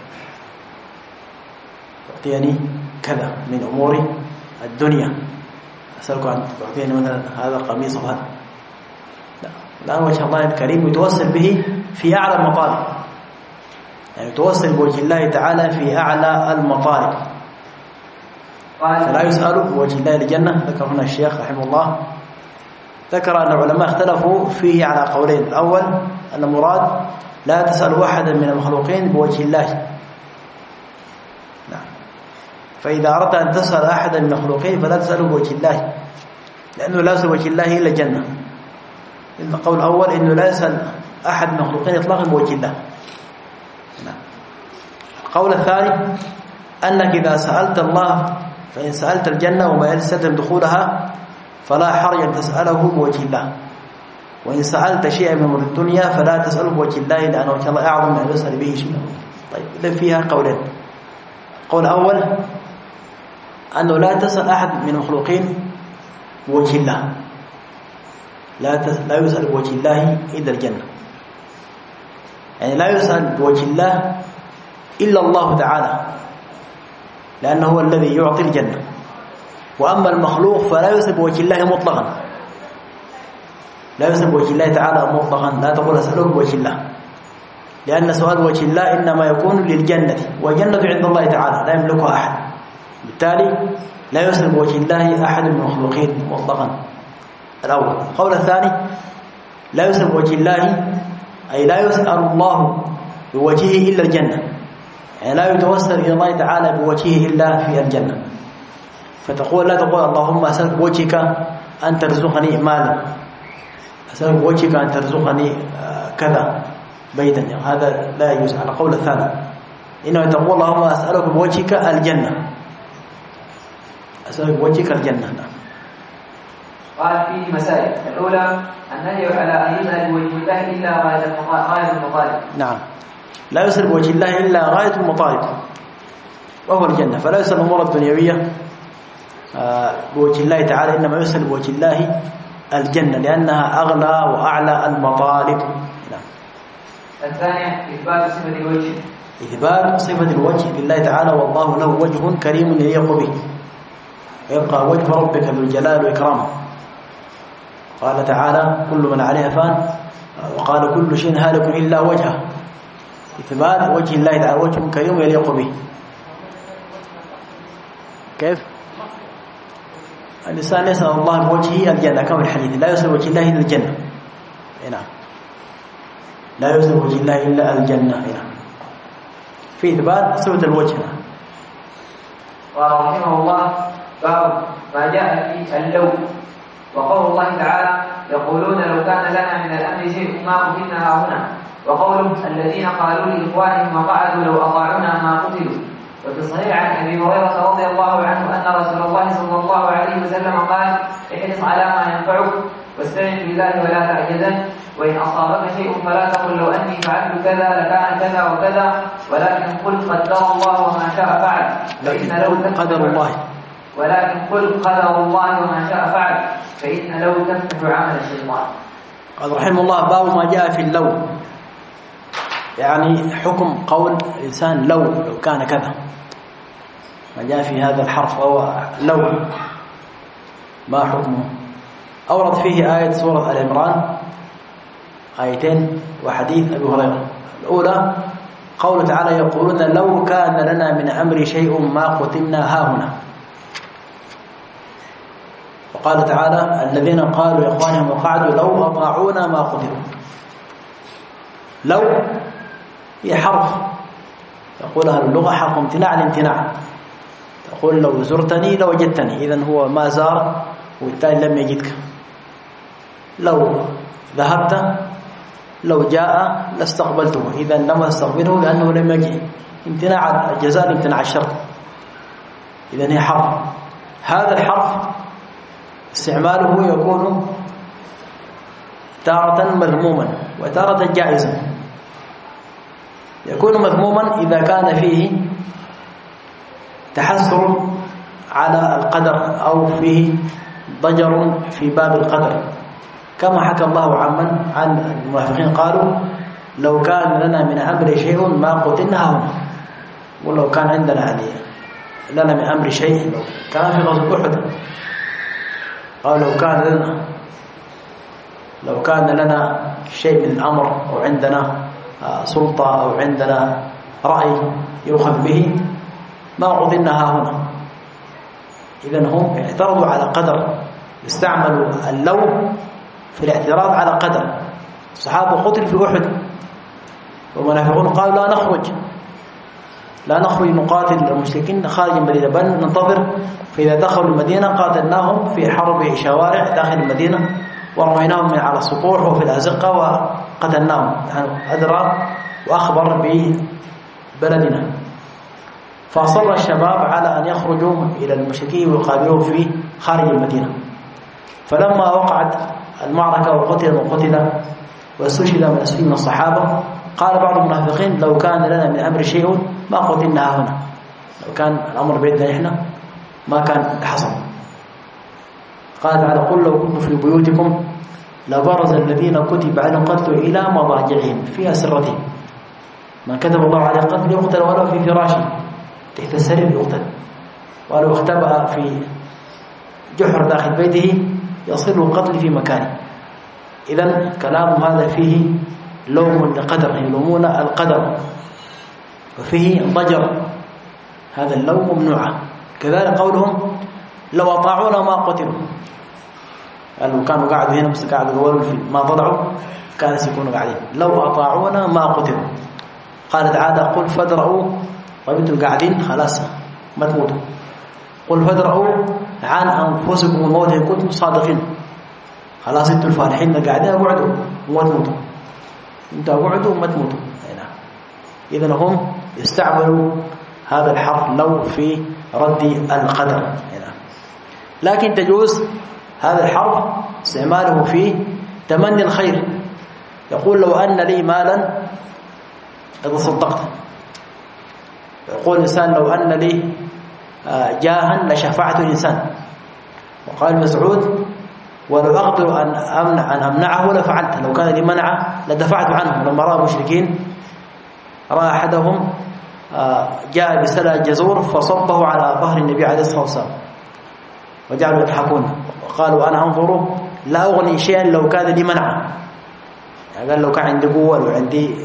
تعطيني كذا من أمور الدنيا، أسألك أن تعطيني مثلا هذا القميص وهذا، لا. الآن وجه الله الكريم يتوسل به في أعلى المطالب، يعني يتوسل بوجه الله تعالى في أعلى المطالب، فلا يسأل بوجه الله الجنة. ذكر هنا الشيخ رحمه الله، ذكر أن العلماء اختلفوا فيه على قولين. الأول أن المراد لا تسأل أحدا من المخلوقين بوجه الله. نعم. فإذا أردت أن تسأل أحدا من المخلوقين فلا تسأله بوجه الله، لأنه لا يسأل بوجه الله إلا الجنة. القول الأول أنه لا يسأل أحد من المخلوقين إطلاقا بوجه الله. نعم. القول الثاني أنك إذا سألت الله فإن سألت الجنة وما يلزم دخولها فلا حرج أن تسأله بوجه الله، وإن سألت شيئا من أمور الدنيا فلا تسأله بوجه الله، لأنه وجه الله أعظم من أن يسأل به شيئا. طيب إذن فيها قولين. القول الأول أنه لا تسأل أحد من المخلوقين بوجه الله، لا لا يسأل بوجه الله إلا الجنة، يعني لا يسأل بوجه الله إلا الله تعالى، لأنه هو الذي يعطي الجنة. وأما المخلوق فلا يسأل بوجه الله مطلقا، لا يسأل بوجه الله تعالى مطلقا. لا تقول أسأله بوجه الله، لأن سؤال وجه الله إنما يكون للجنة، والجنة عند الله تعالى لا يملكها أحد، بالتالي لا يسأل بوجه الله أحد من المخلوقين مطلقا. الأول. القول الثاني لا يسأل بوجه الله، أي لا يسأل الله بوجهه إلا الجنة، يعني لا يتوسل إلى الله تعالى بوجهه إلا في الجنة. فتقول لا تقول اللهم أسألك بوجهك أن ترزقني مالا، أسألك بوجهك أن ترزقني كذا بيتا، يعني هذا لا يجوز على قول الثاني. إنما تقول اللهم أسألك بوجهك الجنة، أسألك بوجهك الجنة. قال فيه مسائل. الأولى النهي على أن يسأل بوجه الله إلا غاية المطالب. نعم. لا يسأل بوجه الله إلا غاية المطالب وهو الجنة، فلا يسأل الأمور الدنيوية بوجه الله تعالى، إنما يسأل بوجه الله الجنة لأنها أغلى وأعلى المطالب. نعم. الثانية إثبات صفة الوجه، إثبات صفة الوجه لله تعالى، والله له وجه كريم يليق به، ويبقى وجه ربك ذو الجلال والإكرام. قال تعالى كل من عليها فان، وقال كل شيء هالك إلا وجهه. إثبات وجه الله تعالى وجه كريم يليق به. كيف؟ الإنسان يسأل الله بوجهه الجنة كما الحديث، لا يسأل وجه الله إلا الجنة. نعم. لا يسأل وجه الله إلا الجنة. نعم. في إثبات صفة الوجه. قال رحمه الله باب ما جاء في اللو، وقول الله تعالى يقولون لو كان لنا من الأمر شيء ما قتلنا هنا، وقوله الذين قالوا لإخوانهم وقعدوا لو أطاعونا ما قتلوا. وفي الصحيح عن أبي هريرة رضي الله عنه أن رسول الله صلى الله عليه وسلم قال احرص على ما ينفعك واستعن بالله ولا تعجزن، وإن أصابك شيء فلا تقل لو أني فعلت كذا لكان كذا وكذا، ولكن قل قدر الله وما شاء فعل، فإن لو قدر الله ولكن قل قدر الله وما شاء فعل فإن لو تفتح عمل الشيطان. قال رحمه الله باب ما جاء في اللو. يعني حكم قول الإنسان لو لو كان كذا، ما جاء في هذا الحرف أو لو، ما حكمه؟ أورد فيه آية سورة آل عمران، آيتين وحديث أبي هريرة. الأولى قوله تعالى: يقولون لو كان لنا من أمر شيء ما قتلنا هاهنا. وقال تعالى: الذين قالوا لإخوانهم وقعدوا لو أطاعونا ما قتلوا. لو هي حرف يقولها اللغة حرف امتناع الامتناع، تقول لو زرتني لوجدتني، إذن هو ما زار وبالتالي لم يجدك. لو ذهبت لو جاء لاستقبلته، إذا لم استقبله لأنه لم يجي. امتناع الجزاء امتناع الشرط، إذن هي حرف. هذا الحرف استعماله يكون تارة مذموما وتارة جائزا. يكون مذموما إذا كان فيه تحسر على القدر أو فيه ضجر في باب القدر، كما حكى الله عمن عن المنافقين قالوا: لو كان لنا من أمر شيء ما قتلنا هنا. ولو كان عندنا يعني لنا من أمر شيء، لو كان في غزوة أحد قال لو كان لنا لو كان لنا شيء من الأمر أو عندنا سلطة أو عندنا رأي يؤخذ به ما قتلنا هنا. إذن هم اعترضوا على قدر، استعملوا اللو في الاعتراض على قدر. الصحابة قتل في أحد والمنافقون قالوا: لا نخرج لا نخرج نقاتل المشركين خارج المدينة، بل ننتظر، فإذا دخلوا المدينة قاتلناهم في حرب شوارع داخل المدينة ورميناهم من على السطوح وفي الأزقة وقتلناهم، يعني أدرى وأخبر ببلدنا. فأصر الشباب على أن يخرجوا إلى المشركين ويقابلوهم في خارج المدينة. فلما وقعت المعركة وقتل وقتل واستشهد من أسفل من الصحابة، قال بعض المنافقين: لو كان لنا من أمر شيء ما قتلنا هنا. لو كان الأمر بيدنا إحنا ما كان حصل. قال تعالى: قل لو كنتم في بيوتكم لبرز الذين كتب عليهم القتل إلى مضاجعهم في أسرتهم. من كتب الله عليه القتل يقتل ولو في فراشه تحت السرير يقتل، ولو اختبأ في جحر داخل بيته يصل القتل في مكانه. إذن كلام هذا فيه لوم لقدر، يلومون القدر، وفيه ضجر، هذا اللوم ممنوع. كذلك قولهم: لو أطاعونا ما قتلوا. قالوا كانوا قاعدوا هنا بس قاعدوا يقولوا ما طلعوا، كانوا يكونوا قاعدين. لو أطاعونا ما قتلوا. قال تعالى: قل فادرؤوا، طيب انتوا قاعدين خلاص ما تموتوا. قل فادرؤوا عن أنفسكم الموت إن كنتم صادقين. خلاص انتوا الفارحين قاعدين اقعدوا وما تموتوا، انتوا اقعدوا وما تموتوا. إذن هم يستعملوا هذا الحرف لو في رد القدر. لكن تجوز هذا الحرف استعماله في تمني الخير. يقول: لو أن لي مالا لتصدقت. يقول الإنسان: لو أن لي جاها لشفعت الإنسان. وقال مسعود: ولو أقدر أن أمنع أن أمنعه لفعلت، لو كان لي منعه لدفعت عنه. لما رأى المشركين، رأى أحدهم جاء بسلة جزور فصبه على ظهر النبي عليه الصلاة والسلام وجعلوا يضحكون، وقالوا: أنا أنظر لا أغني شيئا لو كان لي منعه. يعني قال: لو كان عندي قوة، لو عندي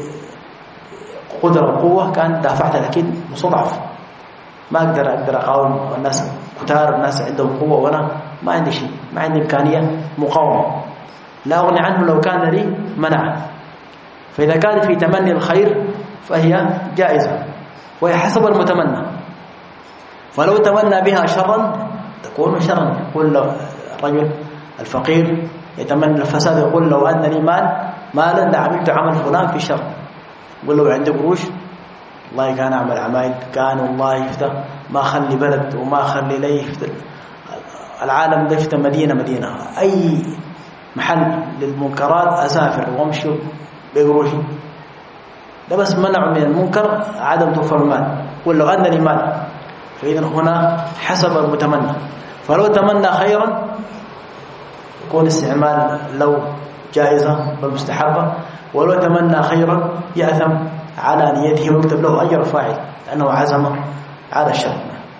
قدرة وقوة كان دافعت، لكن مستضعف ما أقدر أقدر أقاوم الناس كتار، الناس عندهم قوة وأنا ما عندي شيء، ما عندي إمكانية مقاومة، لا أغني عنه لو كان لي منعه. فإذا كان في تمني الخير فهي جائزة، وهي حسب المتمنى. فلو تمنى بها شرا تكون شرا. يقول الرجل الفقير يتمنى الفساد، يقول: لو أن لي مال مالا لعملت عمل فلان في شر. يقول: لو عندي قروش والله كان أعمل عمايل، كان والله يفتح ما خلي بلد وما خلي لي يفتح العالم ده، يفتح مدينة مدينة، أي محل للمنكرات أسافر وامشي بقروشي. ده بس منع من المنكر عدم توفر المال. يقول: لو أن لي مال. فإذا هنا حسب المتمنى. فلو تمنى خيرا يكون استعمال لو جائزة والمستحبة، ولو تمنى خيرا يأثم على نيته ويكتب له أجر فاعل لأنه عزم على الشر.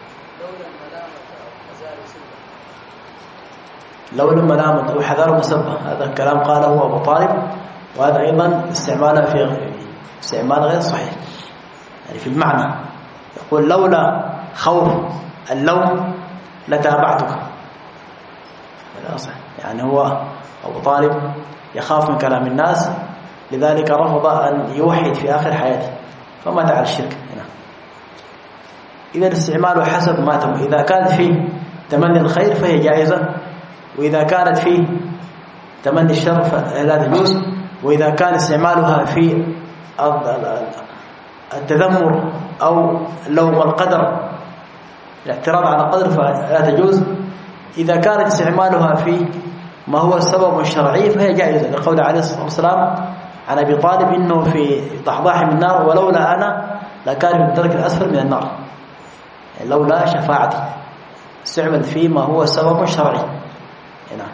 لو لما لامت أو حذار مسبة، هذا الكلام قاله أبو طالب، وهذا أيضا استعماله في استعمال غير صحيح يعني في المعنى. يقول لولا خوف اللوم لتابعتك، لا صح. يعني هو أبو طالب يخاف من كلام الناس، لذلك رفض أن يوحد في آخر حياته فمات على الشرك هنا. إذا استعماله حسب ما تم، إذا كانت فيه تمني الخير فهي جائزة، وإذا كانت فيه تمني الشر فلا تجوز، وإذا كان استعمالها في التذمر أو لوم القدر الاعتراض على القدر فلا تجوز. إذا كانت استعمالها في ما هو السبب الشرعي فهي جائزة، لقول عليه الصلاة والسلام عن أبي طالب إنه في ضحضاح من النار ولولا أنا لكان في الدرك الأسفل من النار، يعني لولا شفاعتي استعمل فيه ما هو سبب شرعي. نعم.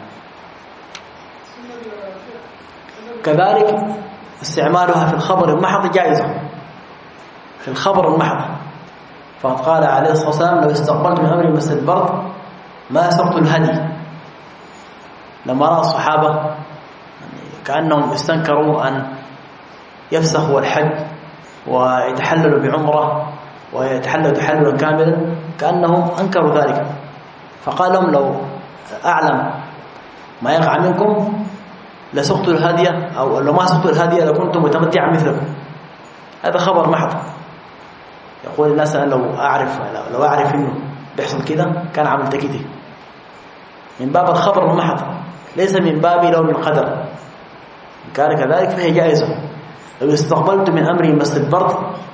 كذلك استعمالها في الخبر المحض جائزة، في الخبر المحض، فقد قال عليه الصلاة والسلام لو استقبلت من أمري مثل البرد ما سقت الهدي. لما رأى الصحابة كأنهم استنكروا أن يفسخوا الحج ويتحللوا بعمرة ويتحللوا تحللا كاملا، كأنهم أنكروا ذلك، فقال لهم لو أعلم ما يقع منكم لسقت الهدي، أو لو ما سقت الهدي لكنت متمتعا مثلكم. هذا خبر محض. يقول الناس أنا لو أعرف لو أعرف إنه بيحصل كده كان عملت كده، من باب الخبر المحض ليس من باب لوم القدر. إن كان كذلك فهي جائزة. لو استقبلت من أمري مثل البرد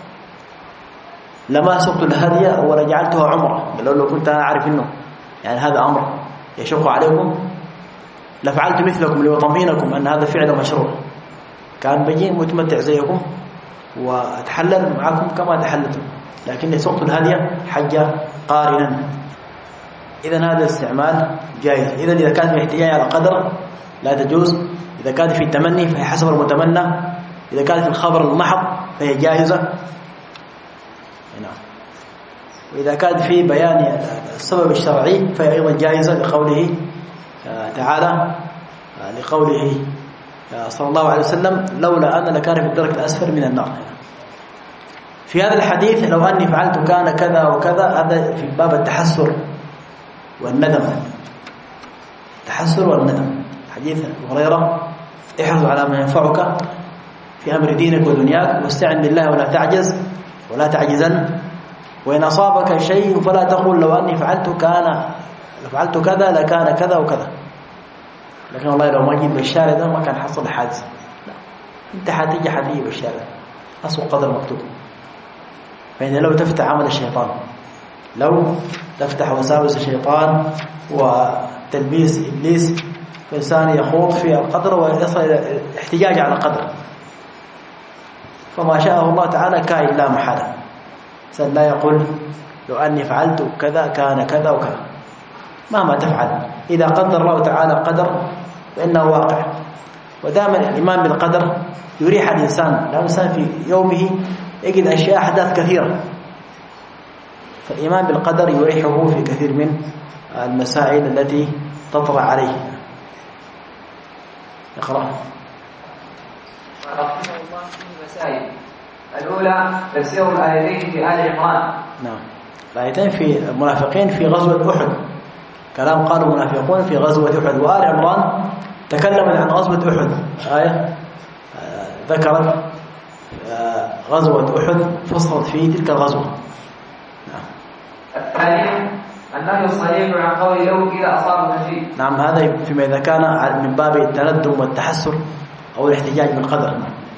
لما سقت الهدي ولا جعلتها عمرة، بل لو كنت أنا أعرف إنه يعني هذا أمر يشق عليكم لفعلت مثلكم ليطمئنكم أن هذا فعل مشروع، كان بجي متمتع زيكم وأتحلل معكم كما تحللتم، لكن سقت الهدي حجة قارنا. إذن هذا الاستعمال جائز. إذن إذا كان في احتجاج على قدر لا تجوز، إذا كان في التمني فهي حسب المتمنى، إذا كان في الخبر المحض فهي جائزة. نعم. وإذا كان في بيان السبب الشرعي فهي أيضا جائزة، لقوله تعالى لقوله صلى الله عليه وسلم لولا أنا لكان في الدرك الأسفل من النار. في هذا الحديث لو أني فعلت كان كذا وكذا، هذا في باب التحسر والندم، التحسر والندم. حديث أبو هريرة احرص على ما ينفعك في أمر دينك ودنياك واستعن بالله ولا تعجز ولا تعجزن، وإن أصابك شيء فلا تقول لو أني فعلت كان لو فعلت كذا لكان كذا وكذا، لكن والله لو ما جيت بالشارع ده ما كان حصل حادث. لا، انت حتيجي حتيجي بالشارع، أسوأ قدر مكتوب. فإن لو تفتح عمل الشيطان، لو تفتح وساوس الشيطان وتلبيس إبليس، فإنسان يخوض في القدر ويصل إلى الاحتجاج على القدر، فما شاءه الله تعالى كائن لا محالة. إنسان لا يقول لو أني فعلت كذا كان كذا وكذا، مهما تفعل إذا قدر الله تعالى قدر فإنه واقع. ودائما الإيمان بالقدر يريح الإنسان، لأن الإنسان في يومه يجد أشياء أحداث كثيرة، فالإيمان بالقدر يريحه في كثير من المسائل التي تطرأ عليه. اقرأ. رحمه الله في مسائل. الأولى تفسير الآيتين في آل عمران. نعم، الآيتين في المنافقين في غزوة أحد، كلام قالوا المنافقون في غزوة أحد، وآل عمران تكلمت عن غزوة أحد، آية ذكرت غزوة أحد فصلت في تلك الغزوة. نعم. الثاني النهي الصريح عن قول لو إذا أصاب شيء. نعم، هذا فيما إذا كان من باب التندم والتحسر أو الاحتجاج بالقدر.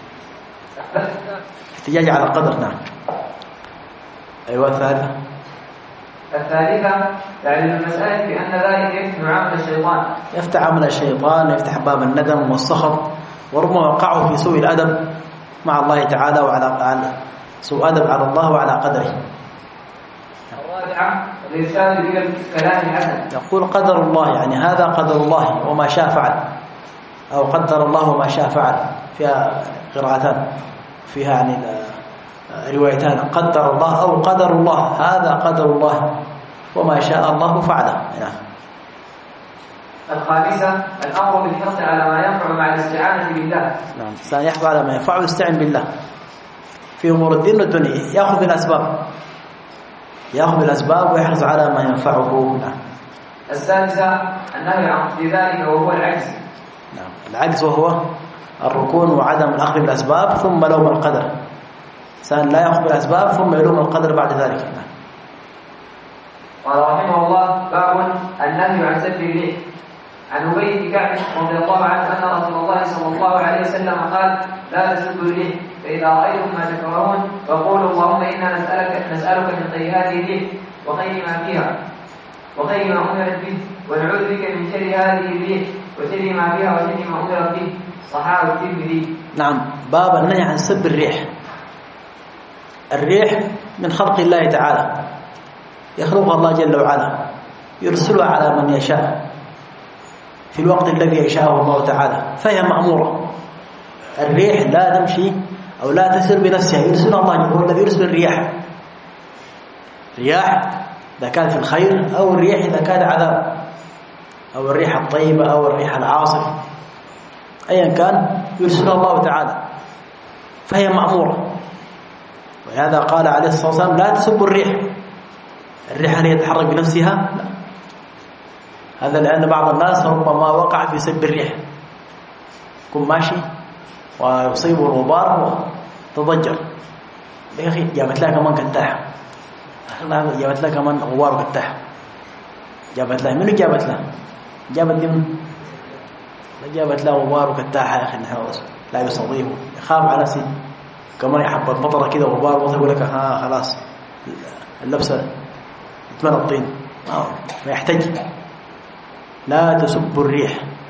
احتجاج على القدر. نعم. أيوة. الثالثة الثالثة تعليل المسألة بأن ذلك يفتح عمل الشيطان، يفتح عمل الشيطان، يفتح باب الندم والسخط، وربما وقعه في سوء الأدب مع الله تعالى وعلى سوء أدب على الله وعلى قدره. الرابعة الإرشاد إلى الكلام الحسن. يقول قدر الله، يعني هذا قدر الله وما شاء فعل، أو قدر الله وما شاء فعل، فيها قراءتان، فيها يعني روايتان قدر الله أو قدر الله، هذا قدر الله وما شاء الله فعله. نعم. الخامسة الأمر بالحرص على ما ينفع مع الاستعانة بالله. نعم، الإنسان يحرص على ما ينفع ويستعين بالله في أمور الدين والدنيا، يأخذ بالأسباب يأخذ بالأسباب ويحرص على ما ينفعه. نعم. السادسة النهي عن ذلك وهو العجز. نعم، العجز وهو الركون وعدم الأخذ بالأسباب ثم لوم القدر. الإنسان لا يأخذ بالأسباب ثم يلوم القدر بعد ذلك. نعم. قال رحمه الله باب النهي عن سب الريح. عن أبي بن كعب رضي الله عنه أن رسول الله صلى الله عليه وسلم قال لا تسبوا الريح، فإذا رأيتم ما تكرهون فقولوا اللهم إنا نسألك نسألك من خير هذه الريح وخير ما فيها وخير ما أمرت به، ونعوذ بك من شر هذه الريح وشر ما فيها وشر ما أمرت به. صحابة الترمذي. نعم، باب النهي عن سب الريح. الريح من خلق الله تعالى، يخلقها الله جل وعلا، يرسلها على من يشاء في الوقت الذي يشاءه الله تعالى، فهي مأمورة. الريح لا تمشي أو لا تسير بنفسها، يرسلها الله، هو الذي يرسل الرياح. رياح إذا كانت في الخير، أو الريح إذا كان عذاب، أو الريح الطيبة أو الريح العاصف، أيا كان يرسلها الله تعالى، فهي مأمورة. ولهذا قال عليه الصلاة والسلام لا تسبوا الريح. الريح هل يتحرك بنفسها؟ لا. هذا لأن بعض الناس ربما وقع في سب الريح، يكون ماشي ويصيبه الغبار وتضجر، يا أخي جابت لها كمان كتاح، جابت لها كمان غبار وكتاح، جابت لها منو جابت لها؟ جابت دي من جابت لها غبار وكتاح. يا أخي نحن لا يستطيع، يخاف على نفسه كمان يحب المطره كده وغبار وطي، يقول لك ها خلاص اللبسه يتمنى الطين، ما يحتاج. لا تسب الريح،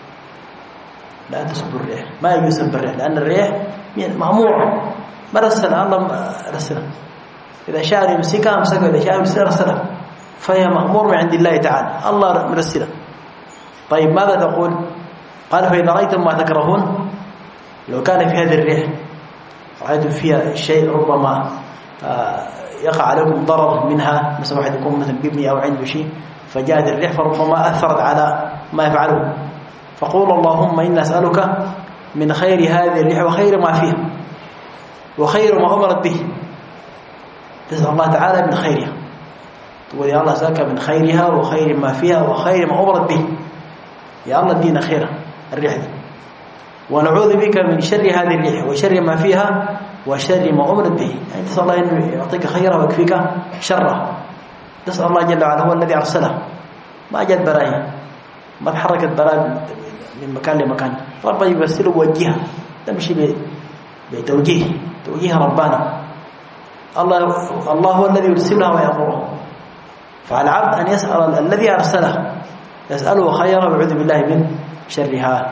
لا تسب الريح، ما يجوز سب الريح، لأن الريح مأمورة، ما رسلها الله، رسلها إذا شاء يمسكها امسكها، إذا شاء يرسلها رسلها، فهي مأمور من عند الله تعالى، الله مرسلها. طيب ماذا تقول؟ قال فإذا رأيتم ما تكرهون، لو كان في هذه الريح رأيتم فيها شيء ربما يقع عليكم ضرر منها، مثلا واحد يكون مثلا بيبني أو عنده شيء فجاءت الريح فربما أثرت على ما يفعله، فقول اللهم إنا نسألك من خير هذه الريح وخير ما فيها وخير ما أمرت به. تسأل الله تعالى من خيرها، تقول يا الله أسألك من خيرها وخير ما فيها وخير ما أمرت به، يا الله ادينا خيرها الريح دي، ونعوذ بك من شر هذه الريح وشر ما فيها وشر ما أمرت به. يعني تسأل الله أنه يعطيك خيرها ويكفيك شرها. تسأل الله جل وعلا، هو الذي أرسله، ما جت برايا، ما تحركت برايا من مكان لمكان، ربنا يبسله ووجهها، تمشي بتوجيه توجيه ربنا. الله الله هو الذي يرسلها ويأمرها، فالعبد أن يسأل الذي أرسله، يسأله خيرا ويعوذ بالله من شرها.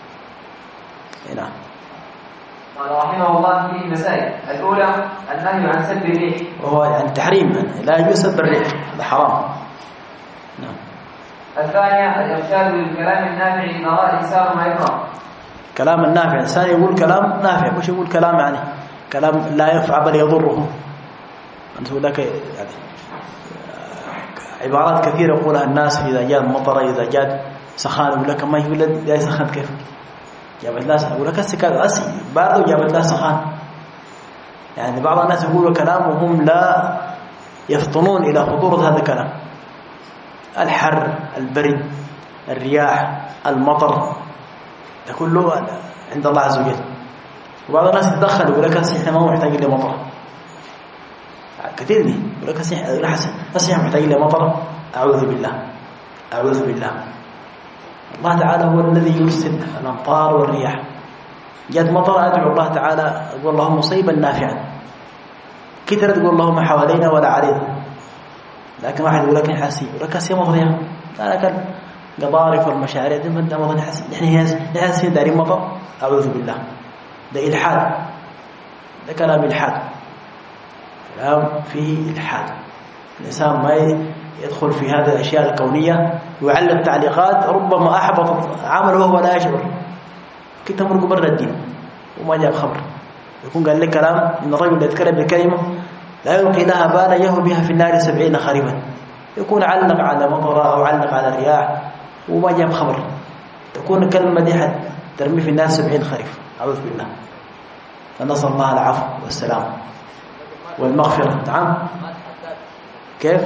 نعم. قال رحمه الله فيه مسائل. الأولى النهي عن سب الريح، وهو يعني تحريم، لا يجوز سب الريح، هذا حرام. نعم. الثانية الإرشاد للكلام النافع إذا رأى الإنسان ما يكره. كلام النافع، الإنسان يقول كلام نافع، مش يقول كلام يعني كلام لا ينفع بل يضره. أنت لك يعني عبارات كثيرة يقولها الناس إذا جاء المطر، إذا جاء سخان، يقول لك ما يقول لا سخان كيف جابت لا سخان، يقول لك السكاد أسي بارد وجابت لا سخان. يعني بعض الناس يقولوا كلام وهم لا يفطنون إلى خطورة هذا الكلام. الحر، البرد، الرياح، المطر، ده كله عند الله عز وجل. وبعض الناس يتدخل يقول لك احنا ما محتاجين لمطر، كثير دي يقول لك احنا محتاجين لمطر. أعوذ بالله أعوذ بالله. الله تعالى هو الذي يرسل الأمطار والرياح. جاءت مطر أدعو الله تعالى، أقول اللهم مصيبا نافعا، كثرة تقول اللهم حوالينا ولا علينا. لكن واحد يقول لك حاسي، يقول لك حاسي مطر، يا أنا كان قضارف والمشاريع دي ما مطر حاسي، نحن حاسين دارين مطر. أعوذ بالله، ده إلحاد، ده كلام إلحاد، كلام فيه إلحاد. الإنسان ما يدخل في هذه الأشياء الكونية ويعلق تعليقات ربما أحبط عمله وهو لا يشعر، كي تمرق برا الدين وما جاب خبر. يكون قال لك كلام إن الرجل يتكلم بكلمة لا يلقي لها بالا يهوي بها في النار سبعين خريبا، يكون علق على مطر أو علق على الرياح وما جاب خبر، تكون الكلمة دي حد ترمي في النار سبعين خريف. أعوذ بالله. فنسأل الله العفو والسلام والمغفرة. نعم. كيف؟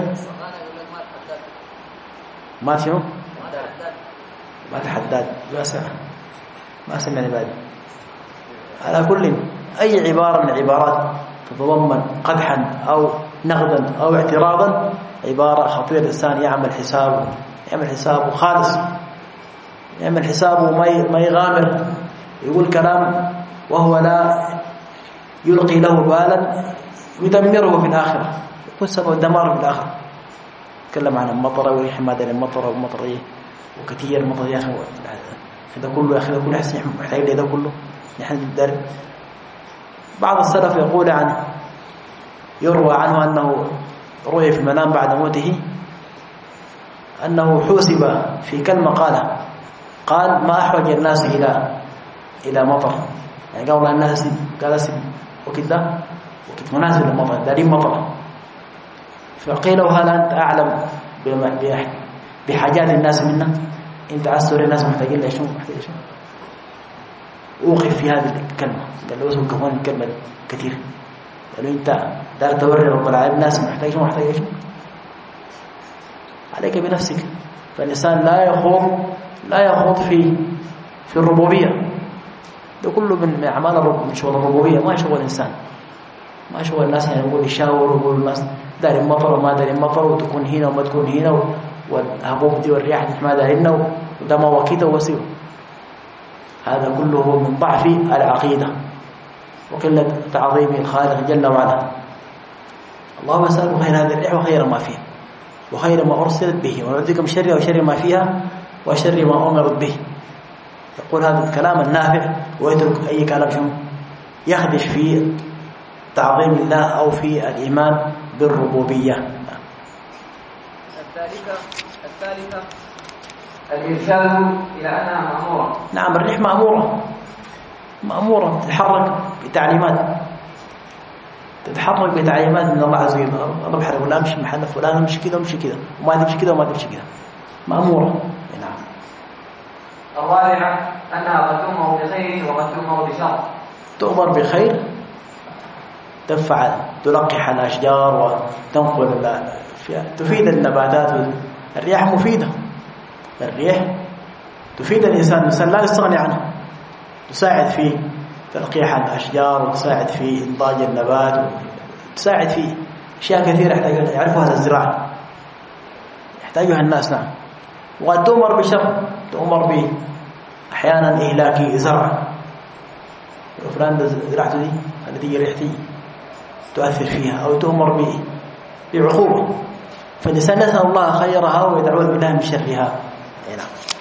مات شنو؟ مات حداد. لا سمع ما سمعني بعد. على كل أي عبارة من العبارات تتضمن قدحا أو نقدا أو اعتراضا عبارة خطيرة. الإنسان يعمل حسابه يعمل حسابه خالص، يعمل حسابه ما ما يغامر يقول كلام وهو لا يلقي له بالا يدمره في الآخرة، يكون سبب دماره في الآخرة. تكلم عن المطر وريح مادة المطر والمطر إيه وكثير المطر يا أخي هذا كله يا أخي هذا كله حسين محتاج هذا كله نحن ندرب. بعض السلف يقول عنه يروى عنه أنه رؤي في المنام بعد موته أنه حوسب في كلمة قالها، قال ما أحوج الناس إلى إلى مطر، يعني قال الناس قال سب وكذا وكذا مناسب للمطر دارين مطر. فقيل له هل أنت أعلم بحاجات الناس منا؟ أنت عسر الناس محتاجين ليش محتاجين شو؟ أوقف في هذه الكلمة. قال له اسمه كمان الكلمة كثير. قال له أنت دار توري رب العالمين الناس محتاج شو محتاج شو؟ عليك بنفسك. فالإنسان لا يخوض لا يخوض في في الربوبية، ده كله من أعمال الرب من شغل الربوبية، ما شغل الإنسان، ما شغل الناس. يعني يقول يشاور ويقول الناس دار المطر وما دار المطر وتكون هنا وما تكون هنا والهبوب دي والرياح ما دارنا وده ما وكيته وسيو. هذا كله من ضعف العقيدة وقلة تعظيم الخالق جل وعلا. اللهم اسأله خير هذه الريح وخير ما فيه وخير ما أرسلت به ونعوذ من شر وشر ما فيها وشر ما أمرت به. يقول هذا الكلام النافع ويترك أي كلام شنو يخدش في تعظيم الله أو في الإيمان بالربوبية. الثالثة الثالثة الإرشاد إلى أنها مأمورة. نعم الريح مأمورة مأمورة تتحرك بتعليمات تتحرك بتعليمات من الله عز وجل. الله بحرق ولا امشي محل فلان امشي كذا امشي كذا وما تمشي كذا وما تمشي كذا مأمورة. نعم. الرابعة أنها قد تؤمر بخير وقد تؤمر بشر. تؤمر بخير تفعل تلقح الأشجار وتنقل تفيد النباتات. الرياح مفيدة، الريح تفيد الإنسان، الإنسان لا يستغني عنها، تساعد في تلقيح الأشجار وتساعد في إنضاج النبات وتساعد في أشياء كثيرة يحتاج يعرفها الزراعة يحتاجها الناس. نعم. وقد تؤمر بشر، تؤمر ب أحيانا إهلاك زرع فلان زراعته دي التي ريحتي تؤثر فيها، أو تؤمر بعقوبة. فالإنسان يسأل الله خيرها ويدعو بالله من شرها. نعم.